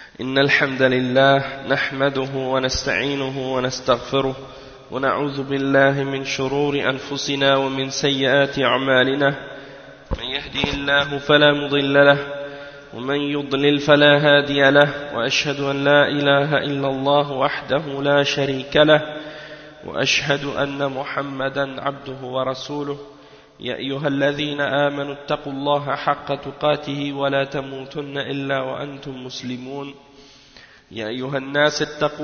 إن الحمد لله نحمده ونستعينه ونستغفره ونعوذ بالله من شرور أنفسنا ومن سيئات أعمالنا. من يهدي الله فلا مضل له ومن يضلل فلا هادي له، وأشهد أن لا إله إلا الله وحده لا شريك له، وأشهد أن محمدا عبده ورسوله. يا أيها الذين آمنوا اتقوا الله حق تقاته ولا تموتن إلا وأنتم مسلمون. يا أيها الناس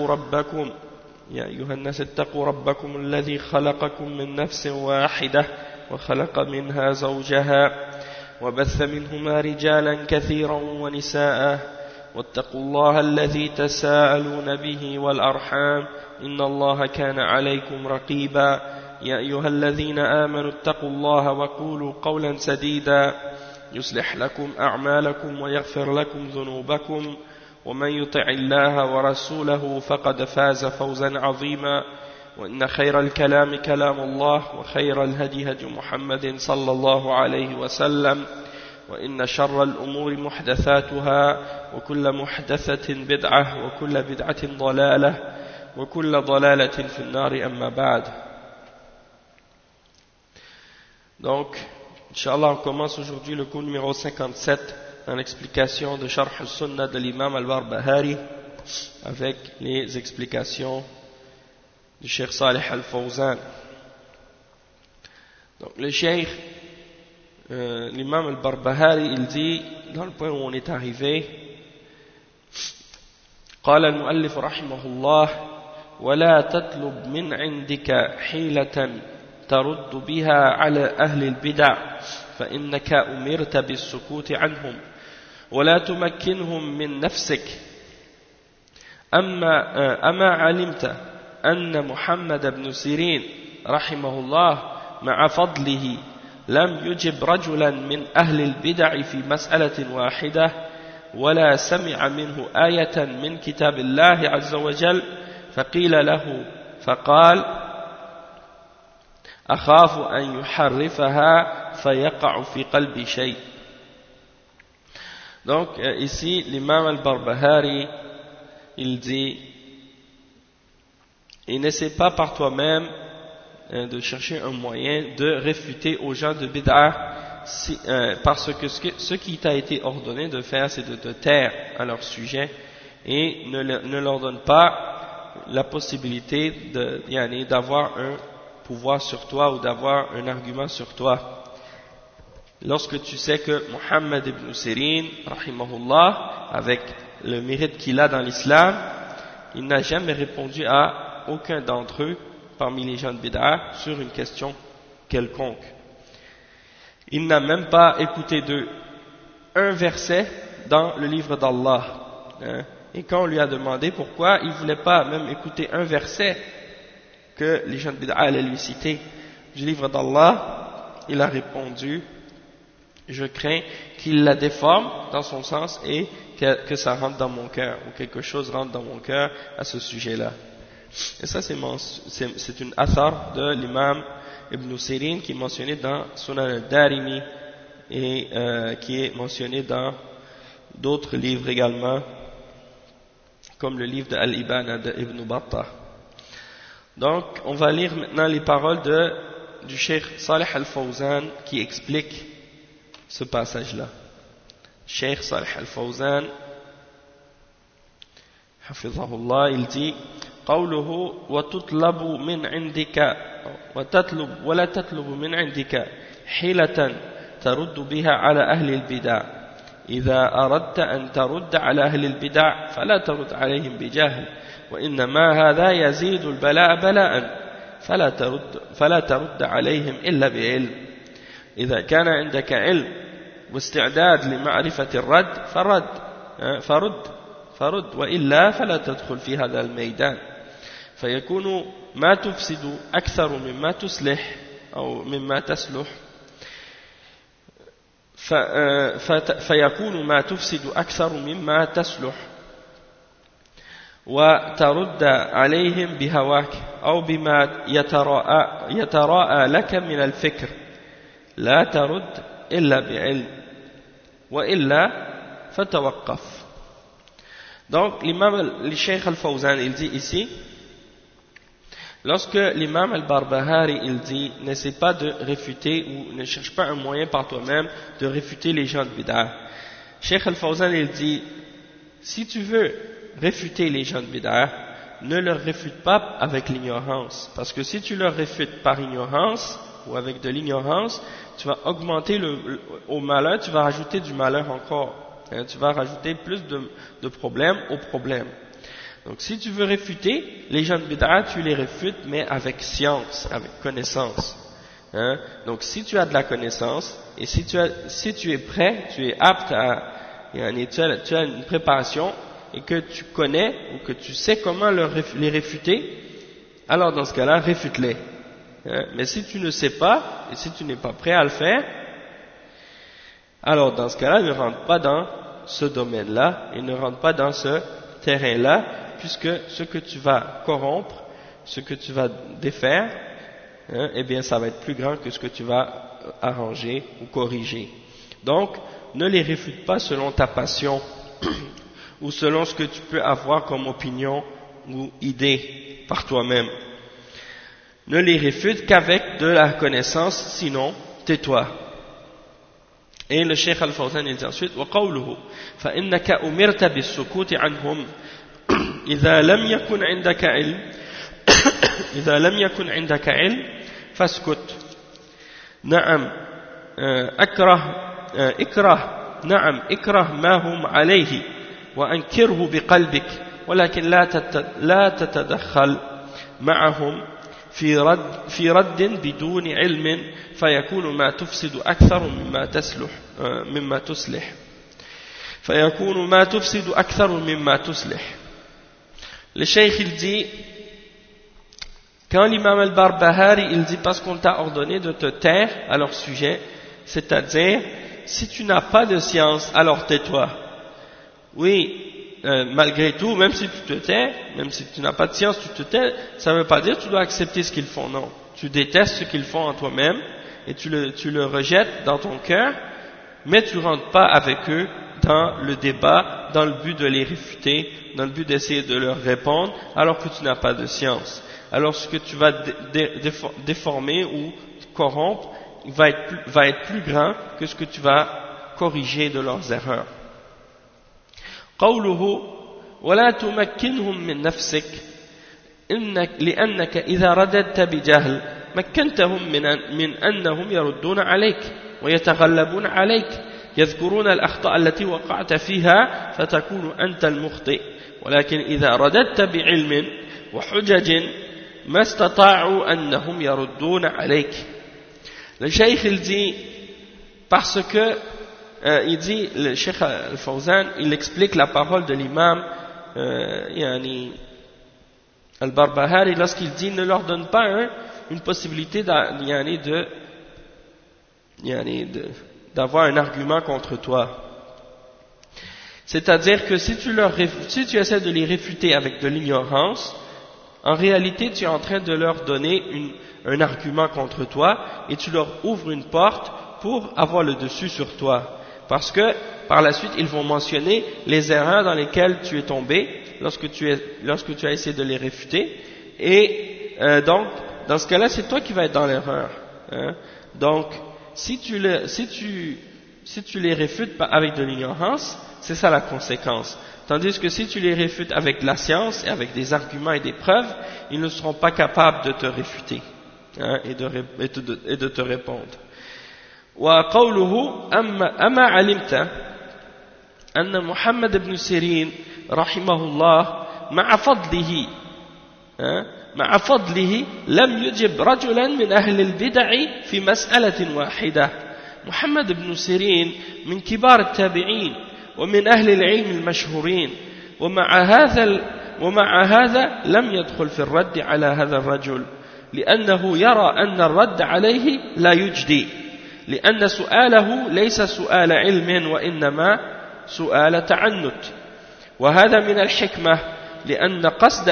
اتقوا ربكم الذي خلقكم من نفس واحدة وخلق منها زوجها وبث منهما رجالا كثيرا ونساء، واتقوا الله الذي تساءلون به والأرحام إن الله كان عليكم رقيبا. يا أيها الذين آمنوا اتقوا الله وقولوا قولا سديدا يصلح لكم أعمالكم ويغفر لكم ذنوبكم، ومن يطع الله ورسوله فقد فاز فوزا عظيما. وإن خير الكلام كلام الله، وخير الهدي هدي محمد صلى الله عليه وسلم، وإن شر الأمور محدثاتها، وكل محدثة بدعة، وكل بدعة ضلالة، وكل ضلالة في النار. أما بعد. Donc, Inch'Allah, on commence aujourd'hui le cours numéro 57 dans l'explication de Sharh al-Sunnah de l'imam al-Barbahari avec les explications du Cheikh Salih al-Fawzan. Donc, le Cheikh, l'imam al-Barbahari, il dit, dans le point où on est arrivé, قال المؤلف رحمه الله: ولا تطلب من عندك حيلة ترد بها على أهل البدع فإنك أمرت بالسكوت عنهم ولا تمكنهم من نفسك. أما علمت أن محمد بن سيرين رحمه الله مع فضله لم يجب رجلا من أهل البدع في مسألة واحدة ولا سمع منه آية من كتاب الله عز وجل فقيل له فقال: أخاف أن يحرفها فيقع في قلبي شيء. Donc ici l'imam al-Barbahari il dit: et n'essaie pas par toi-même de chercher un moyen de réfuter aux gens de bid'ah parce que ce qui t'a été ordonné de faire, c'est de te taire à leur sujet et ne leur donne pas la possibilité d'avoir un pouvoir sur toi ou d'avoir un argument sur toi. Lorsque tu sais que Muhammad ibn Sirin, rahimahullah, avec le mérite qu'il a dans l'islam, il n'a jamais répondu à aucun d'entre eux parmi les gens de bid'ah sur une question quelconque. Il n'a même pas écouté d'eux un verset dans le livre d'Allah. Et quand on lui a demandé pourquoi, il ne voulait pas même écouter un verset que les gens de bid'ah allaient lui citer du livre d'Allah, il a répondu: je crains qu'il la déforme dans son sens et que ça rentre dans mon cœur, ou quelque chose rentre dans mon cœur à ce sujet-là. Et ça c'est une athar de l'imam Ibn Sirin qui est mentionné dans Sunan al-Darimi et qui est mentionné dans d'autres livres également, comme le livre de Al-Ibana de Ibn Battah. Donc, on va lire maintenant les paroles du Cheikh Salih al-Fawzan qui explique ce passage-là. Cheikh Salih al-Fawzan, hafizahullah, il dit: قوله وتطلب من عندك ولا تطلب من عندك حيلة ترد بها على أهل البدع. إذا أردت أن ترد على أهل البدع فلا ترد عليهم بجهل، وإنما هذا يزيد البلاء بلاء، فلا ترد عليهم إلا بعلم. إذا كان عندك علم واستعداد لمعرفة الرد فرد وإلا فلا تدخل في هذا الميدان، فيكون ما تفسد أكثر مما تصلح أو مما تصلح فيكون ما تفسد أكثر مما تصلح، وترد عليهم بهواك أو بما يتراءى لك من الفكر. لا ترد إلا بعلم وإلا فتوقف. Donc, le Cheikh Al-Fawzan, il dit ici, lorsque l'imam Al-Barbahari, il dit, n'essaie pas de réfuter ou ne cherche pas un moyen par toi-même de réfuter les gens de bid'ah. Cheikh Al-Fawzan, il dit, si tu veux réfuter les gens de bid'ah, ne leur réfute pas avec l'ignorance. Parce que si tu leur réfutes par ignorance, ou avec de l'ignorance, tu vas augmenter au malheur, tu vas rajouter du malheur encore. Tu vas rajouter plus de problèmes au problème. Donc si tu veux réfuter, les gens de bid'ah, tu les réfutes, mais avec science, avec connaissance. Donc si tu as de la connaissance, et si tu es prêt, tu es apte tu as une préparation, et que tu connais, ou que tu sais comment les réfuter, alors dans ce cas-là, réfute-les. Mais si tu ne sais pas, et si tu n'es pas prêt à le faire, alors dans ce cas-là, ne rentre pas dans ce domaine-là, et ne rentre pas dans ce terrain-là, puisque ce que tu vas corrompre, ce que tu vas défaire, eh bien ça va être plus grand que ce que tu vas arranger ou corriger. Donc, ne les réfute pas selon ta passion, ou selon ce que tu peux avoir comme opinion ou idée par toi-même. Ne les réfute qu'avec de la connaissance, sinon tais-toi. Et le Cheikh Al-Fawzan il dit ensuite وَقَوْلُهُ فَإِنَّكَ أُمِرْتَ بِالسُّكُوتِ عَنْهُمْ إِذَا لَمْ يَكُنْ عِنْدَكَ عِلْمٍ فَاسْكُتْ نعم اكره ما هم عليه وأنكره بقلبك ولكن لا تتدخل معهم في رد بدون علم فيكون ما تفسد أكثر مما تصلح. Le Cheikh il dit, quand l'imam al-Barbahari il dit parce qu'on t'a ordonné de te taire à leur sujet, c'est-à-dire si tu n'as pas de science alors tais-toi. Oui, malgré tout, même si tu te tais, même si tu n'as pas de science, tu te tais, ça ne veut pas dire que tu dois accepter ce qu'ils font, non. Tu détestes ce qu'ils font en toi-même, et tu le rejettes dans ton cœur, mais tu ne rentres pas avec eux dans le débat, dans le but de les réfuter, dans le but d'essayer de leur répondre, alors que tu n'as pas de science. Alors ce que tu vas déformer ou corrompre va être plus grand que ce que tu vas corriger de leurs erreurs. قوله ولا تمكنهم من نفسك لأنك إذا رددت بجهل مكنتهم من أنهم يردون عليك ويتغلبون عليك يذكرون الأخطاء التي وقعت فيها فتكون أنت المخطئ ولكن إذا رددت بعلم وحجج ما استطاعوا أنهم يردون عليك. Le Cheikh il dit parce que il dit, le Cheikh Al-Fawzan, il explique la parole de l'imam Al-Barbahari lorsqu'il dit ne leur donne pas une possibilité d'avoir un argument contre toi. C'est-à-dire que si tu essaies de les réfuter avec de l'ignorance, en réalité tu es en train de leur donner un argument contre toi et tu leur ouvres une porte pour avoir le dessus sur toi. Parce que par la suite ils vont mentionner les erreurs dans lesquelles tu es tombé lorsque tu as essayé de les réfuter et donc dans ce cas-là c'est toi qui vas être dans l'erreur. Donc si tu les réfutes avec de l'ignorance, c'est ça la conséquence. Tandis que si tu les réfutes avec de la science et avec des arguments et des preuves, ils ne seront pas capables de te réfuter et de te répondre. وقوله أما علمت أن محمد بن سيرين رحمه الله مع فضله لم يجب رجلا من أهل البدع في مسألة واحدة. محمد بن سيرين من كبار التابعين ومن أهل العلم المشهورين ومع هذا لم يدخل في الرد على هذا الرجل لأنه يرى أن الرد عليه لا يجدي لأن سؤاله ليس سؤال علم وإنما سؤال تعنت وهذا من الحكمة لأن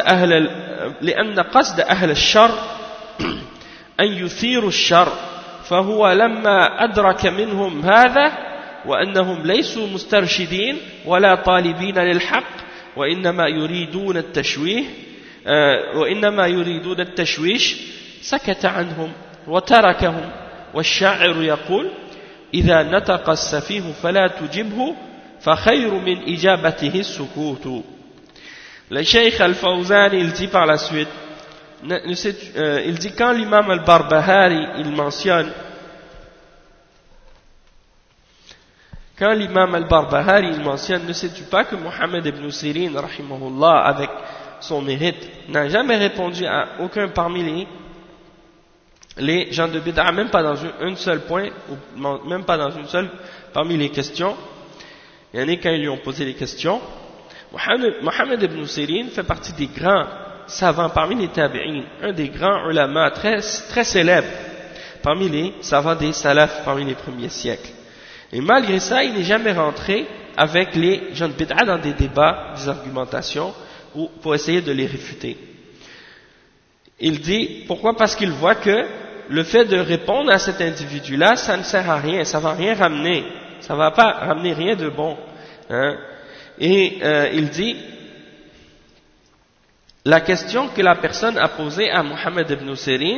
قصد أهل الشر أن يثيروا الشر فهو لما أدرك منهم هذا وأنهم ليسوا مسترشدين ولا طالبين للحق وإنما يريدون التشويه وإنما يريدون التشويش سكت عنهم وتركهم والشاعر يقول إذا نطق السفيه فلا تجبه فخير من إجابته السكوت. Le Cheikh Al-Fawzan il dit par la suite, il dit quand l'imam Al-Barbahari il mentionne ne sais-tu pas que Mohammed ibn Sirin rahimahullah avec son mérite n'a jamais répondu à aucun parmi les gens de bid'a, même pas dans un seul point, ou même pas dans une seule parmi les questions. Il y en a quand ils lui ont posé les questions. Mohammed ibn Sirin fait partie des grands savants parmi les tabi'in, un des grands ulama très, très célèbres parmi les savants des salafs parmi les premiers siècles. Et malgré ça, il n'est jamais rentré avec les gens de bid'a dans des débats, des argumentations, ou pour essayer de les réfuter. Il dit, pourquoi? Parce qu'il voit que le fait de répondre à cet individu-là, ça ne sert à rien, ça va rien ramener, ça va pas ramener rien de bon. Hein? Et il dit, la question que la personne a posée à Mohammed ibn Sirin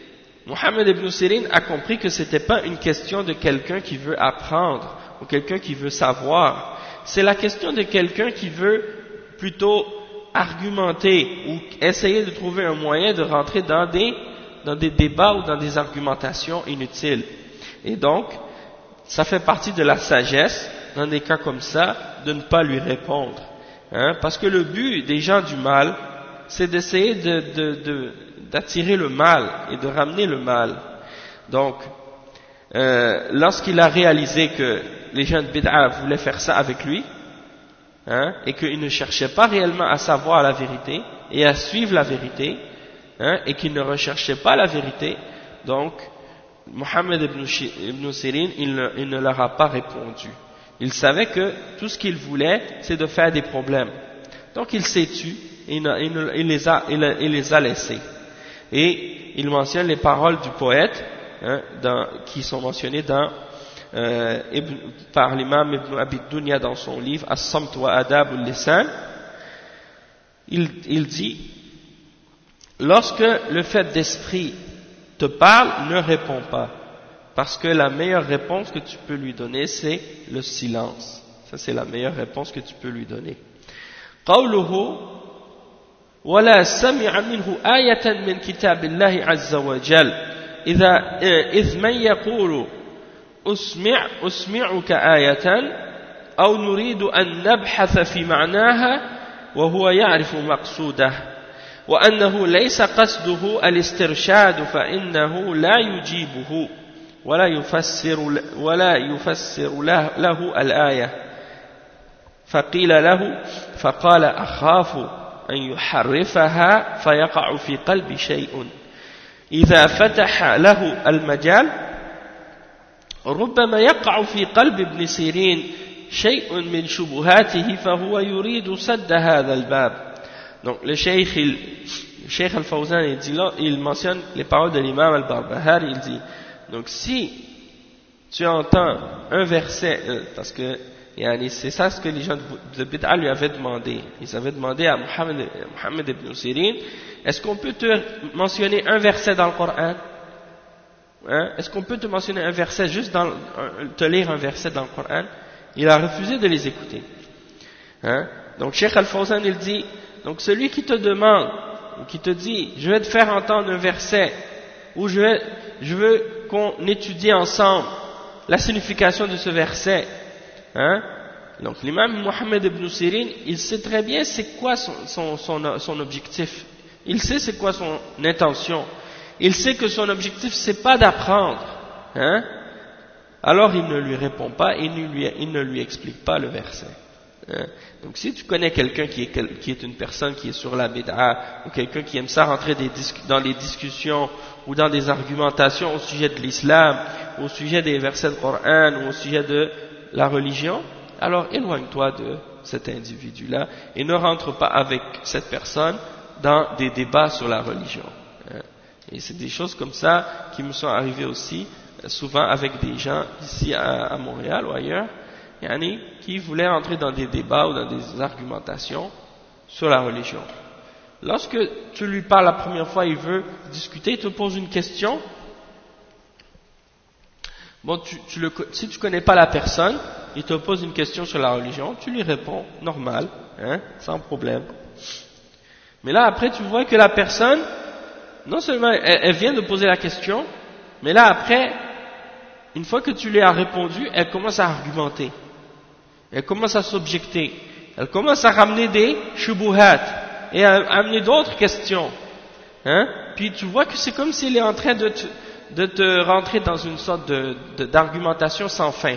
a compris que c'était pas une question de quelqu'un qui veut apprendre ou quelqu'un qui veut savoir, c'est la question de quelqu'un qui veut plutôt argumenter ou essayer de trouver un moyen de rentrer dans des débats ou dans des argumentations inutiles. Et donc, ça fait partie de la sagesse, dans des cas comme ça, de ne pas lui répondre. Hein, parce que le but des gens du mal, c'est d'essayer d'attirer le mal et de ramener le mal. Donc, lorsqu'il a réalisé que les gens de bid'a voulaient faire ça avec lui, hein, et qu'il ne cherchait pas réellement à savoir la vérité et à suivre la vérité, hein, et qu'il ne recherchait pas la vérité, donc Mohammed ibn Sirin il ne leur a pas répondu. Il savait que tout ce qu'il voulait c'est de faire des problèmes, donc il s'est tu et il les a laissés. Et il mentionne les paroles du poète, hein, qui sont mentionnées par l'imam Ibn Abi Dunya dans son livre As-Samt wa Adab al-Lisan. Il dit, lorsque le fait d'esprit te parle, ne réponds pas, parce que la meilleure réponse que tu peux lui donner c'est le silence. Ça c'est la meilleure réponse que tu peux lui donner. قوله ولا سمع منه آية من كتاب الله عز وجل إذ من يقول أسمعك آية أو نريد أن نبحث في معناها وهو يعرف مقصوده وأنه ليس قصده الاسترشاد فإنه لا يجيبه ولا يفسر له الآية فقيل له فقال أخاف أن يحرفها فيقع في قلبي شيء إذا فتح له المجال ربما يقع في قلب ابن سيرين شيء من شبهاته فهو يريد سد هذا الباب. Donc le Cheikh Al-Fawzan il mentionne les paroles de l'imam Al-Barbahari. Il dit, donc si tu entends un verset, parce que c'est ça ce que les gens de bid'a lui avaient demandé. Ils avaient demandé à Mohammed ibn Sirin, est-ce qu'on peut te mentionner un verset dans le Coran? Hein? Est-ce qu'on peut te mentionner un verset, te lire un verset dans le Coran? Il a refusé de les écouter. Hein? Donc Cheikh Al-Fawzan il dit, donc celui qui te demande, ou qui te dit, je vais te faire entendre un verset, ou je veux qu'on étudie ensemble la signification de ce verset, hein? Donc l'imam Mohammed ibn Sirin, il sait très bien c'est quoi son objectif, il sait c'est quoi son intention, il sait que son objectif c'est pas d'apprendre, hein? Alors il ne lui répond pas et il ne lui explique pas le verset. Hein? Donc si tu connais quelqu'un qui est une personne qui est sur la bid'a, ou quelqu'un qui aime ça rentrer dans les discussions ou dans des argumentations au sujet de l'islam, au sujet des versets du Coran ou au sujet de la religion, alors éloigne-toi de cet individu-là et ne rentre pas avec cette personne dans des débats sur la religion. Hein? Et c'est des choses comme ça qui me sont arrivées aussi souvent avec des gens ici à Montréal ou ailleurs, qui voulait entrer dans des débats ou dans des argumentations sur la religion. Lorsque tu lui parles la première fois, il veut discuter, il te pose une question. Bon, si tu connais pas la personne, il te pose une question sur la religion, tu lui réponds, normal, sans problème. Mais là, après, tu vois que la personne, non seulement elle vient de poser la question, mais là, après, une fois que tu lui as répondu, elle commence à argumenter. Elle commence à s'objecter. Elle commence à ramener des shubuhat et à amener d'autres questions. Puis tu vois que c'est comme s'il est en train de te rentrer dans une sorte d'argumentation sans fin.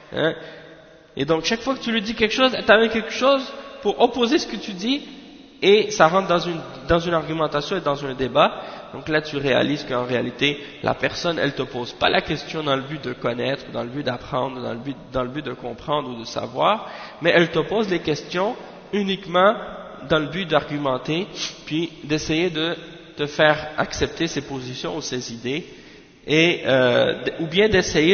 Et donc chaque fois que tu lui dis quelque chose, elle t'amène quelque chose pour opposer ce que tu dis, et ça rentre dans une argumentation et dans un débat. Donc là tu réalises qu'en réalité la personne elle te pose pas la question dans le but de connaître, dans le but d'apprendre, dans le but de comprendre ou de savoir, mais elle te pose les questions uniquement dans le but d'argumenter, puis d'essayer de te faire accepter ses positions ou ses idées, ou bien d'essayer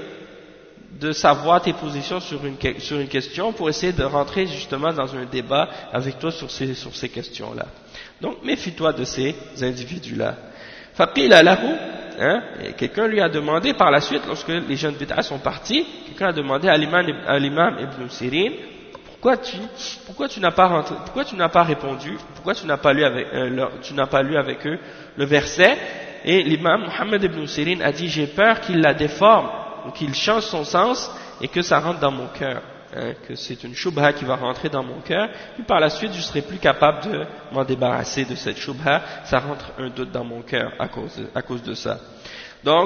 de savoir tes positions sur une question pour essayer de rentrer justement dans un débat avec toi sur ces questions-là. Donc méfie-toi de ces individus-là. Faqila lahu, quelqu'un lui a demandé par la suite, lorsque les jeunes bid'a sont partis, quelqu'un a demandé à l'imam Ibn Sirin, pourquoi tu n'as pas répondu, pourquoi tu n'as pas lu avec eux le verset? Et l'imam Muhammad Ibn Sirin a dit, j'ai peur qu'il la déforme, ou qu'il change son sens, et que ça rentre dans mon cœur, que c'est une shubha qui va rentrer dans mon cœur, puis par la suite je serai plus capable de m'en débarrasser de cette shubha, ça rentre un doute dans mon cœur à cause de ça. Donc,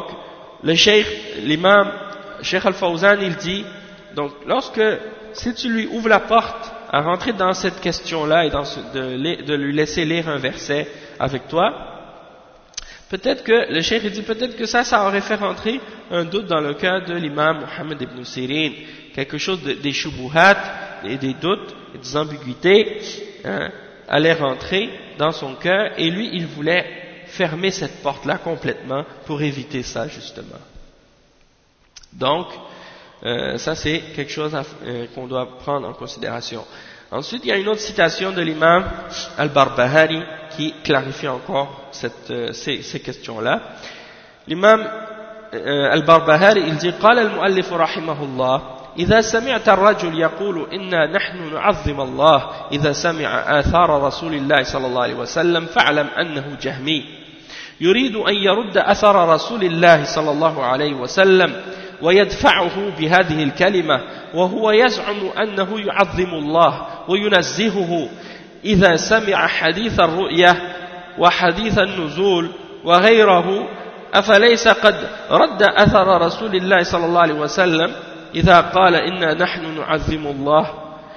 l'imam Cheikh Al-Fawzan, il dit, donc si tu lui ouvres la porte à rentrer dans cette question-là et de lui laisser lire un verset avec toi, peut-être que, le cheikh dit peut-être que ça aurait fait rentrer un doute dans le cœur de l'imam Muhammad ibn Sirin, quelque chose des shubuhat et des doutes et des ambiguïtés allait rentrer dans son cœur, et lui il voulait fermer cette porte-là complètement pour éviter ça justement. Donc ça c'est quelque chose qu'on doit prendre en considération. Ensuite, il y a une autre citation de l'imam Al-Barbahari qui clarifie encore ces questions-là. L'imam Al-Barbahari, il dit, قال المؤلف رحمه الله إذا سمعت الرجل يقول إنا نحن نعظم الله إذا سمع آثار رسول الله صلى الله عليه وسلم فاعلم أنه جهمي يريد أن يرد أثر رسول الله صلى الله عليه وسلم ويدفعه بهذه الكلمة وهو يزعم أنه يعظم الله وينزهه إذا سمع حديث الرؤية وحديث النزول وغيره أفليس قد رد أثر رسول الله صلى الله عليه وسلم إذا قال إنا نحن نعظم الله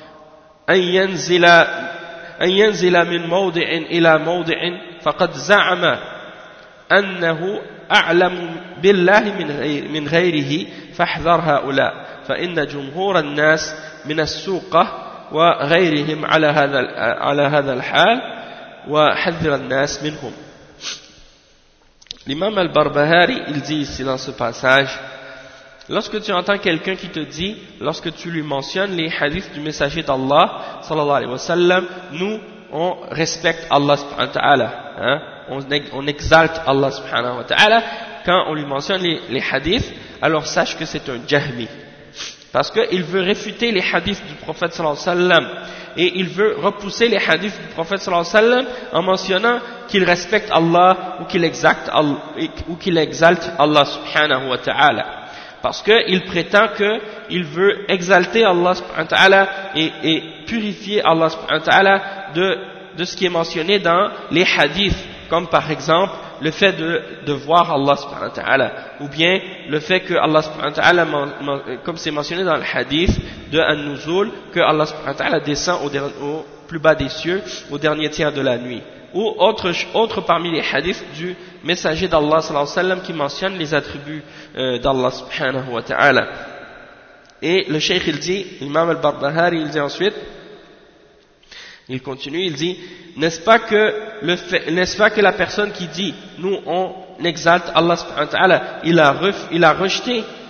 أن ينزل من موضع إلى موضع فقد زعم أنه أعلم بالله من غيره فاحذر هؤلاء فإن جمهور الناس من السوقة وغيرهم على هذا الحال وحذر الناس منهم. L'imam Al-Barbahari, il dit ici dans ce passage, lorsque tu entends quelqu'un qui te dit, lorsque tu lui mentionnes les hadiths du messager d'Allah sallallahu alayhi wa sallam, nous on respecte Allah subhanahu wa ta'ala, on exalte Allah subhanahu wa ta'ala quand on lui mentionne les hadiths, alors sache que c'est un jahmi, parce qu'il veut réfuter les hadiths du prophète sallallahu alayhi wa sallam, et il veut repousser les hadiths du prophète sallallahu alayhi wa sallam en mentionnant qu'il respecte Allah ou qu'il exalte Allah subhanahu wa ta'ala, parce qu'il prétend qu'il veut exalter Allah subhanahu wa ta'ala et purifier Allah subhanahu wa ta'ala de ce qui est mentionné dans les hadiths, comme par exemple le fait de voir Allah subhanahu wa ta'ala, ou bien le fait que Allah subhanahu wa ta'ala, comme c'est mentionné dans le hadith de An-Nuzul, que Allah subhanahu wa ta'ala descend au plus bas des cieux au dernier tiers de la nuit, ou autre parmi les hadiths du messager d'Allah sallallahu alayhi wa sallam qui mentionne les attributs d'Allah subhanahu wa ta'ala. Et le cheikh il dit, l'imam Al-Barbahari il dit ensuite, il continue, il dit, n'est-ce pas que la personne qui dit, nous on exalte Allah subhanahu wa ta'ala, il a rejeté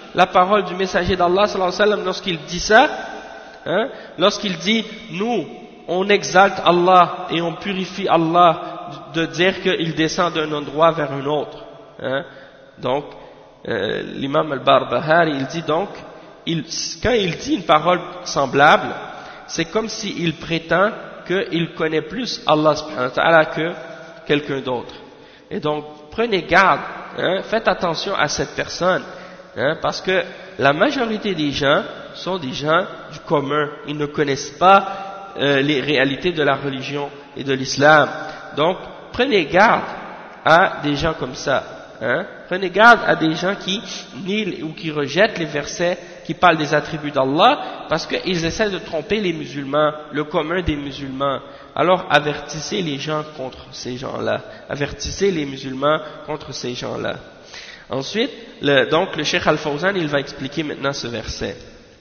la parole du messager d'Allah sallallahu alayhi wa sallam lorsqu'il dit ça, hein, lorsqu'il dit nous on exalte Allah et on purifie Allah de dire qu'il descend d'un endroit vers un autre, hein. Donc l'imam al-Barbahari il dit donc quand il dit une parole semblable, c'est comme s'il prétend qu'il connaît plus Allah subhanahu wa ta'ala que quelqu'un d'autre. Et donc prenez garde, hein, faites attention à cette personne, hein, parce que la majorité des gens sont des gens du commun, ils ne connaissent pas les réalités de la religion et de l'islam. Donc prenez garde à des gens comme ça, hein. Prenez garde à des gens qui nient ou qui rejettent les versets qui parlent des attributs d'Allah, parce qu'ils essaient de tromper les musulmans, le commun des musulmans. Alors avertissez les gens contre ces gens-là, avertissez les musulmans contre ces gens-là. Ensuite, donc le Cheikh Al-Fawzan, il va expliquer maintenant ce verset,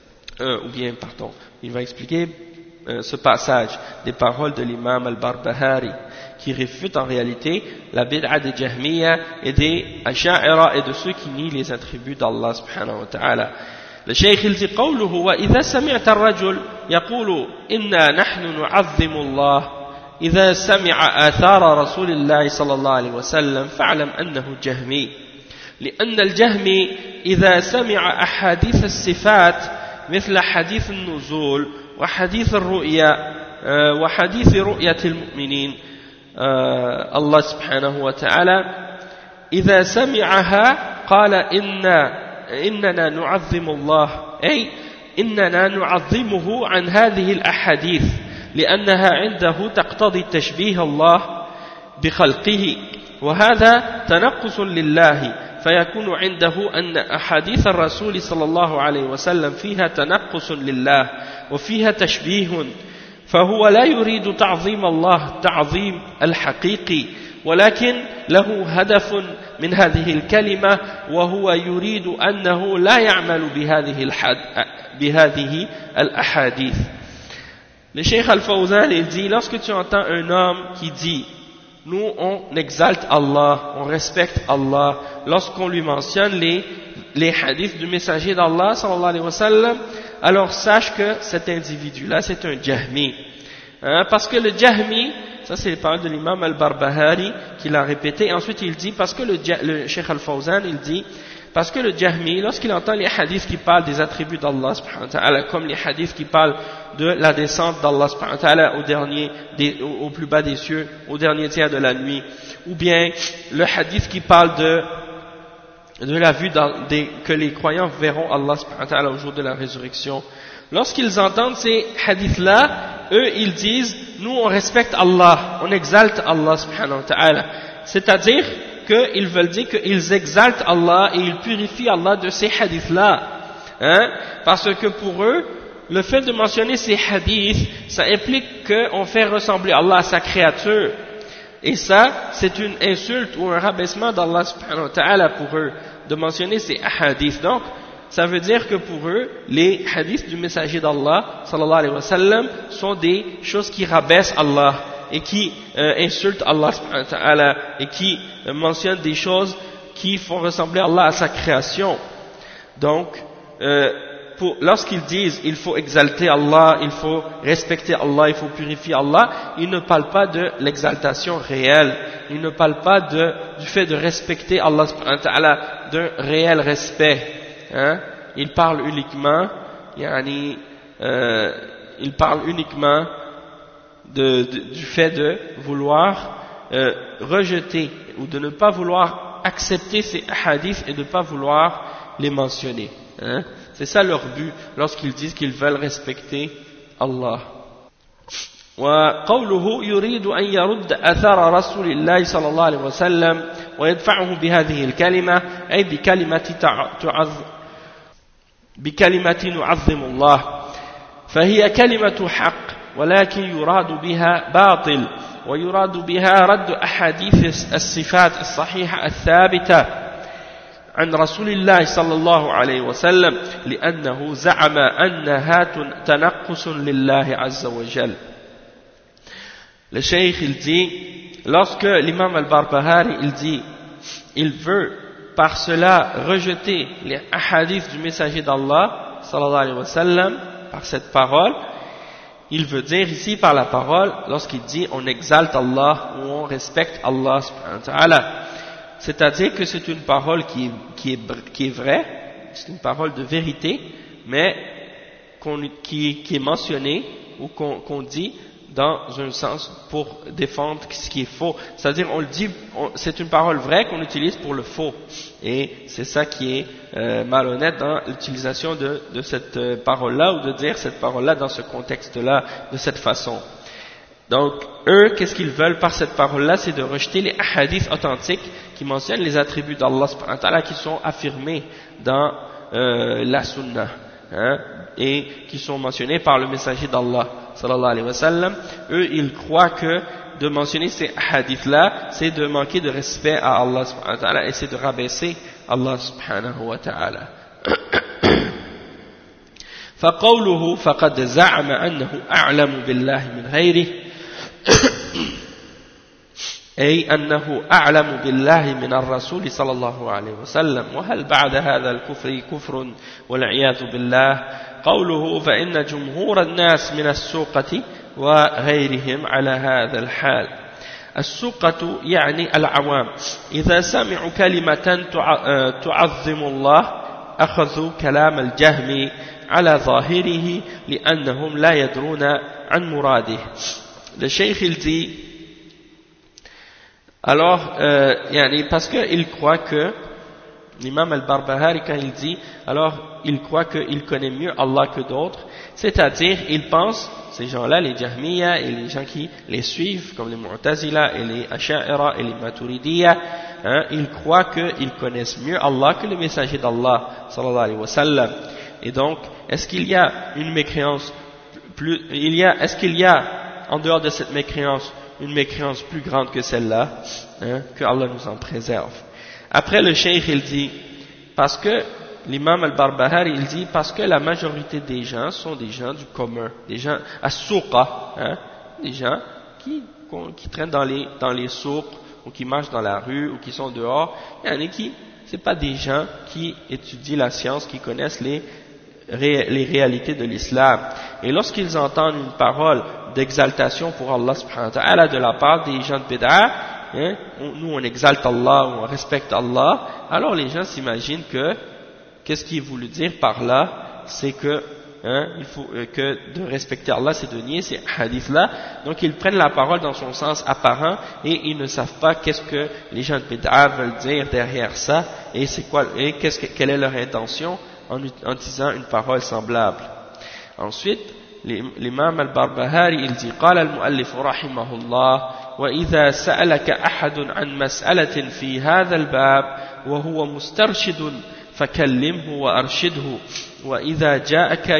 il va expliquer ce passage des paroles de l'imam Al-Barbahari, qui réfute en réalité la bid'a des Jahmiya et des Asha'ira et de ceux qui nient les attributs d'Allah subhanahu wa ta'ala. Le Cheikh il dit قوله وإذا سمعت الرجل يقول إنا نحن نعظم الله إذا سمع آثار رسول الله صلى الله عليه وسلم فاعلم أنه جهمي لأن الجهمي إذا سمع أحاديث الصفات مثل حديث النزول وحديث الرؤيا وحديث رؤية المؤمنين الله سبحانه وتعالى إذا سمعها قال إننا نعظم الله أي إننا نعظمه عن هذه الأحاديث لأنها عنده تقتضي تشبيه الله بخلقه وهذا تنقص لله فيكون عنده أن أحاديث الرسول صلى الله عليه وسلم فيها تنقص لله وفيها تشبيه فهو لا يريد تعظيم الله تعظيم الحقيقي ولكن له هدف من هذه الكلمة وهو يريد أنه لا يعمل بهذه الأحاديث. Le Cheikh Al-Fawzan il dit, lorsque tu entends un homme qui dit nous on exalte Allah, on respecte Allah, lorsqu'on lui mentionne les hadiths du messager d'Allah sallallahu alayhi wa sallam, alors sache que cet individu-là c'est un Jahmi, hein, parce que le Jahmi, ça c'est les paroles de l'imam Al-Barbahari qui l'a répété. Ensuite il dit, parce que le Cheikh Al-Fawzan il dit, parce que le Jahmi, lorsqu'il entend les hadiths qui parlent des attributs d'Allah subhanahu wa ta'ala, comme les hadiths qui parlent de la descente d'Allah subhanahu wa ta'ala au plus bas des cieux, au dernier tiers de la nuit, ou bien le hadith qui parle de la vue que les croyants verront Allah subhanahu wa ta'ala au jour de la résurrection, lorsqu'ils entendent ces hadiths-là, eux ils disent nous on respecte Allah, on exalte Allah subhanahu wa ta'ala, c'est-à-dire qu'ils veulent dire qu'ils exaltent Allah et ils purifient Allah de ces hadiths-là, hein, parce que pour eux le fait de mentionner ces hadiths ça implique qu'on fait ressembler Allah à sa créature, et ça c'est une insulte ou un rabaissement d'Allah subhanahu wa ta'ala pour eux de mentionner ces hadiths. Donc ça veut dire que pour eux, les hadiths du messager d'Allah, sallallahu alayhi wa sallam, sont des choses qui rabaissent Allah et qui insultent Allah subhanahu wa ta'ala et qui mentionnent des choses qui font ressembler Allah à sa création. Donc, lorsqu'ils disent il faut exalter Allah, il faut respecter Allah, il faut purifier Allah, ils ne parlent pas de l'exaltation réelle, ils ne parlent pas du fait de respecter Allah subhanahu wa ta'ala, d'un réel respect. Hein? Il parle uniquement du fait de vouloir rejeter ou de ne pas vouloir accepter ces hadiths et de ne pas vouloir les mentionner, hein? C'est ça leur but lorsqu'ils disent qu'ils veulent respecter Allah. وقوله يريد أن يرد أثر رسول الله صلى الله عليه وسلم ويدفعه بهذه الكلمة أي بكلمة نعظم الله فهي كلمة حق ولكن يراد بها باطل ويراد بها رد أحاديث الصفات الصحيحة الثابتة عن رسول الله صلى الله عليه وسلم لأنه زعم أنها تنقص لله عز وجل. Le cheikh il dit, lorsque l'imam al-Barbahari il dit il veut par cela rejeter les hadiths du messager d'Allah sallallahu alayhi wa sallam par cette parole. Il veut dire ici par la parole lorsqu'il dit on exalte Allah ou on respecte Allah subhanahu wa ta'ala, c'est-à-dire que c'est une parole qui est vraie, c'est une parole de vérité, mais qui est mentionnée ou qu'on dit dans un sens pour défendre ce qui est faux. C'est-à-dire on le dit, c'est une parole vraie qu'on utilise pour le faux. Et c'est ça qui est malhonnête dans l'utilisation de cette parole-là, ou de dire cette parole-là dans ce contexte-là, de cette façon. Donc, eux, qu'est-ce qu'ils veulent par cette parole-là? C'est de rejeter les hadiths authentiques qui mentionnent les attributs d'Allah subhanahu wa ta'ala qui sont affirmés dans la sunna, hein, et qui sont mentionnés par le messager d'Allah sallallahu alayhi wa sallam. Eux, ils croient que de mentionner ces hadiths-là, c'est de manquer de respect à Allah subhanahu wa ta'ala, et c'est de rabaisser Allah subhanahu wa ta'ala. فقوله فقد زعم أنه أعلم بالله من غيره أي أنه أعلم بالله من الرسول صلى الله عليه وسلم. وهل بعد هذا الكفر كفر والعياذ بالله؟ قوله فإن جمهور الناس من السوقة وغيرهم على هذا الحال. السوقة يعني العوام، إذا سمعوا كلمة تعظم الله أخذوا كلام الجهم على ظاهره لأنهم لا يدرون عن مراده. Le cheikh il dit alors parce qu'il croit que l'imam al-Barbahari, quand il dit alors il croit qu'il connaît mieux Allah que d'autres, c'est-à-dire il pense, ces gens-là, les Jahmiya et les gens qui les suivent comme les Mu'tazila et les Asha'ira et les Maturidiyya, hein, ils croient qu'ils connaissent mieux Allah que le messager d'Allah sallallahu alayhi wa sallam. Et donc, est-ce qu'il y a une mécréance est-ce qu'il y a en dehors de cette mécréance une mécréance plus grande que celle-là, hein, que Allah nous en préserve. Après le cheikh il dit, parce que l'imam al-Barbahari il dit, parce que la majorité des gens sont des gens du commun, des gens as-souqa, hein, des gens qui traînent dans les souks, ou qui marchent dans la rue, ou qui sont dehors. Il y en a qui, c'est pas des gens qui étudient la science, qui connaissent les réalités de l'islam. Et lorsqu'ils entendent une parole d'exaltation pour Allah subhanahu wa ta'ala de la part des gens de Bid'a, hein, nous on exalte Allah, ou on respecte Allah, alors les gens s'imaginent que, qu'est-ce qu'il est voulu dire par là, c'est que, hein, il faut que de respecter Allah, c'est de nier ces hadiths-là. Donc ils prennent la parole dans son sens apparent, et ils ne savent pas qu'est-ce que les gens de Bid'a veulent dire derrière ça, et c'est quoi, et quelle est leur intention en disant une parole semblable. Ensuite, l'imam al-Barbahari il dit قال المؤلف رحمه الله وإذا سألك أحد عن مسألة في هذا الباب وهو مسترشد فكلمه وأرشده وإذا جاءك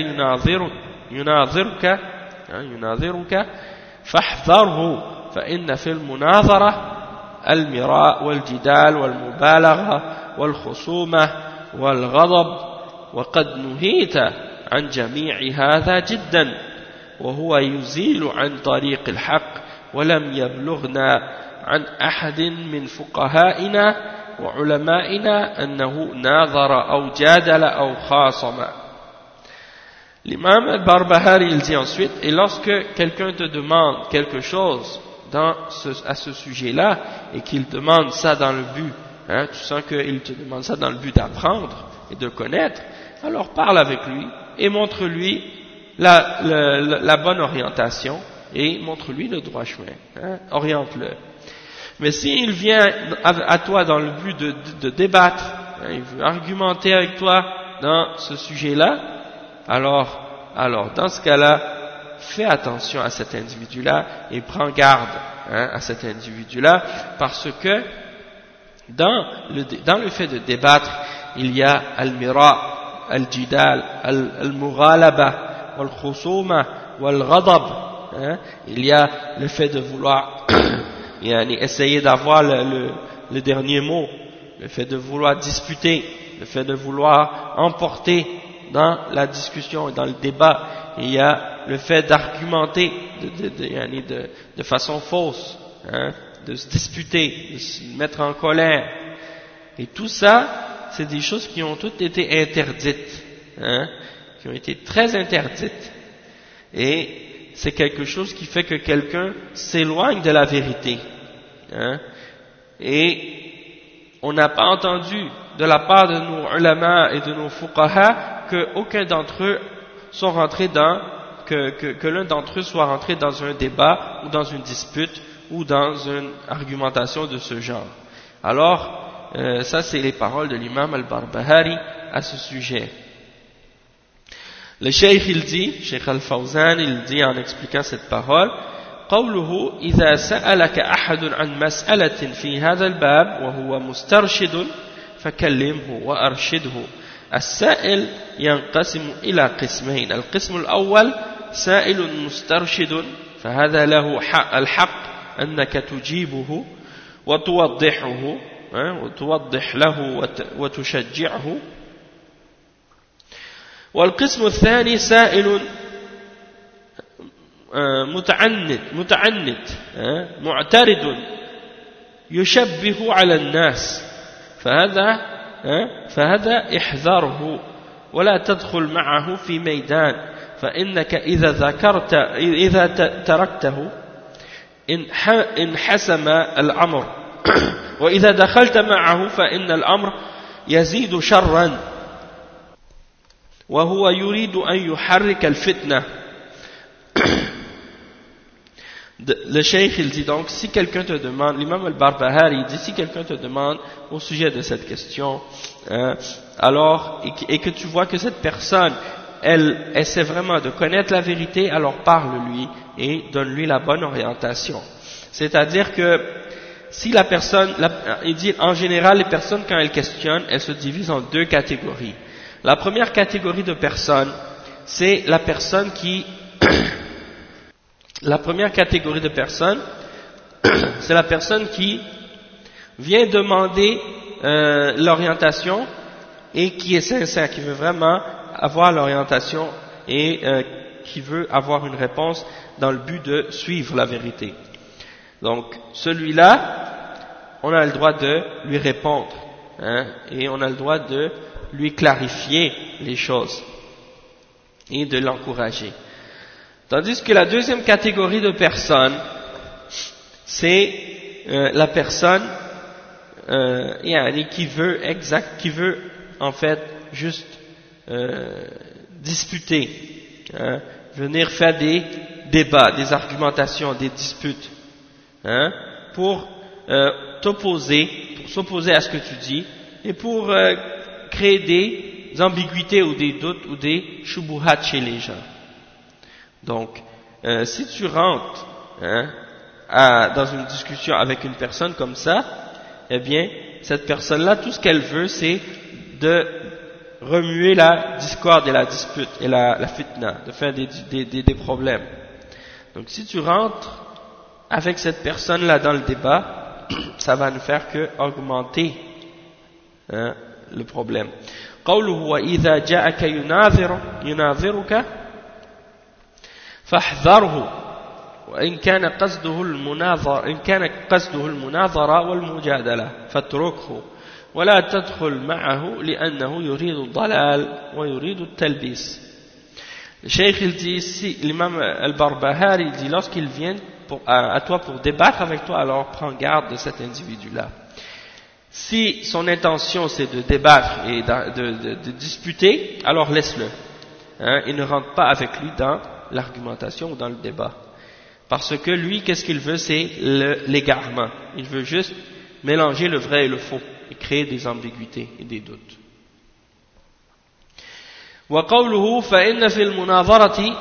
يناظرك فاحذره فإن في المناظرة المراء والجدال والمبالغة والخصومة والغضب وقد نهيت عن جميع هذا جدا وهو يزيل عن طريق الحق ولم يبلغنا عن أحد من فقهائنا وعلمائنا أنه ناظر أو جادل أو خاصم. L'imam al-Barbahari il dit ensuite, et lorsque quelqu'un te demande quelque chose à ce sujet-là, et qu'il demande ça dans le but, hein, tu sens qu'il te demande ça dans le but d'apprendre et de connaître, alors parle avec lui et montre-lui la bonne orientation et montre-lui le droit chemin, hein, oriente-le. Mais s'il vient à toi dans le but de débattre, hein, il veut argumenter avec toi dans ce sujet-là, alors dans ce cas-là, fais attention à cet individu-là et prends garde, hein, à cet individu-là, parce que dans le fait de débattre, il y a al-mira, al-jidal, al-mughalaba, wal-khusuma, wal-ghadab, hein, il y a le fait de vouloir essayer d'avoir le dernier mot, le fait de vouloir disputer, le fait de vouloir emporter dans la discussion et dans le débat. Il y a le fait d'argumenter de façon fausse, hein, de se disputer, de se mettre en colère, Et tout ça, c'est des choses qui ont toutes été interdites, hein, qui ont été très interdites. Et c'est quelque chose qui fait que quelqu'un s'éloigne de la vérité. Hein. Et on n'a pas entendu de la part de nos ulama et de nos fuqaha qu'aucun d'entre eux sont rentrés dans, que l'un d'entre eux soit rentré dans un débat ou dans une dispute ou dans une argumentation de ce genre. Alors, ça c'est les paroles de l'imam al-Barbahari à ce sujet. Le cheikh il dit, Cheikh al-Fawzan il dit en expliquant cette parole, قوله إذا سألك أحد عن مسألة في هذا الباب وهو مسترشد فكلمه وأرشده. السائل ينقسم إلى قسمين. القسم الأول سائل مسترشد فهذا له الحق أنك تجيبه وتوضحه وتوضح له وتشجعه. والقسم الثاني سائل متعنت معترض يشبه على الناس فهذا احذره ولا تدخل معه في ميدان فإنك إذا تركته انحسم الأمر وإذا دخلت معه فإن الأمر يزيد شرا وهو يريد أن يحرك الفتنة. Le cheikh il dit donc, si quelqu'un te demande, l'imam al-Barbahari il dit, si quelqu'un te demande au sujet de cette question, alors, et que tu vois que cette personne, elle essaie vraiment de connaître la vérité, alors parle-lui et donne-lui la bonne orientation. C'est-à-dire que, si la personne, il dit, en général, les personnes quand elles questionnent, elles se divisent en deux catégories. La première catégorie de personnes, c'est la personne qui la première catégorie de personnes, c'est la personne qui vient demander l'orientation et qui est sincère, qui veut vraiment avoir l'orientation et qui veut avoir une réponse dans le but de suivre la vérité. Donc, celui-là, on a le droit de lui répondre, hein, et on a le droit de lui clarifier les choses et de l'encourager. Tandis que la deuxième catégorie de personnes, c'est la personne qui veut en fait juste disputer, hein, venir faire des débats, des argumentations, des disputes, hein, pour s'opposer à ce que tu dis et pour créer des ambiguïtés ou des doutes ou des shubuhat chez les gens. Donc, si tu rentres, hein, dans une discussion avec une personne comme ça, eh bien, cette personne-là, tout ce qu'elle veut, c'est de remuer la discorde et la dispute et la fitna, de faire des problèmes. Donc, si tu rentres avec cette personne-là dans le débat, ça va ne faire que augmenter, hein, le problème. قوله وإذا جاءك يناظرك فاحذره وإن كان قصده المناظرة والمجادلة فاتركه ولا تدخل معه لأنه يريد الضلال ويريد التلبيس. Le cheikh il dit ici, l'imam al-Barbahari il dit, lorsqu'il vient à toi pour débattre avec toi, alors prends garde de cet individu-là. Si son intention c'est de débattre et de disputer, alors laisse-le, hein, et ne rentre pas avec lui dans l'argumentation ou dans le débat. Parce que lui, qu'est-ce qu'il veut, c'est l'égarement. Il veut juste mélanger le vrai et le faux et créer des ambiguïtés et des doutes. وقوله فإن في المناظرة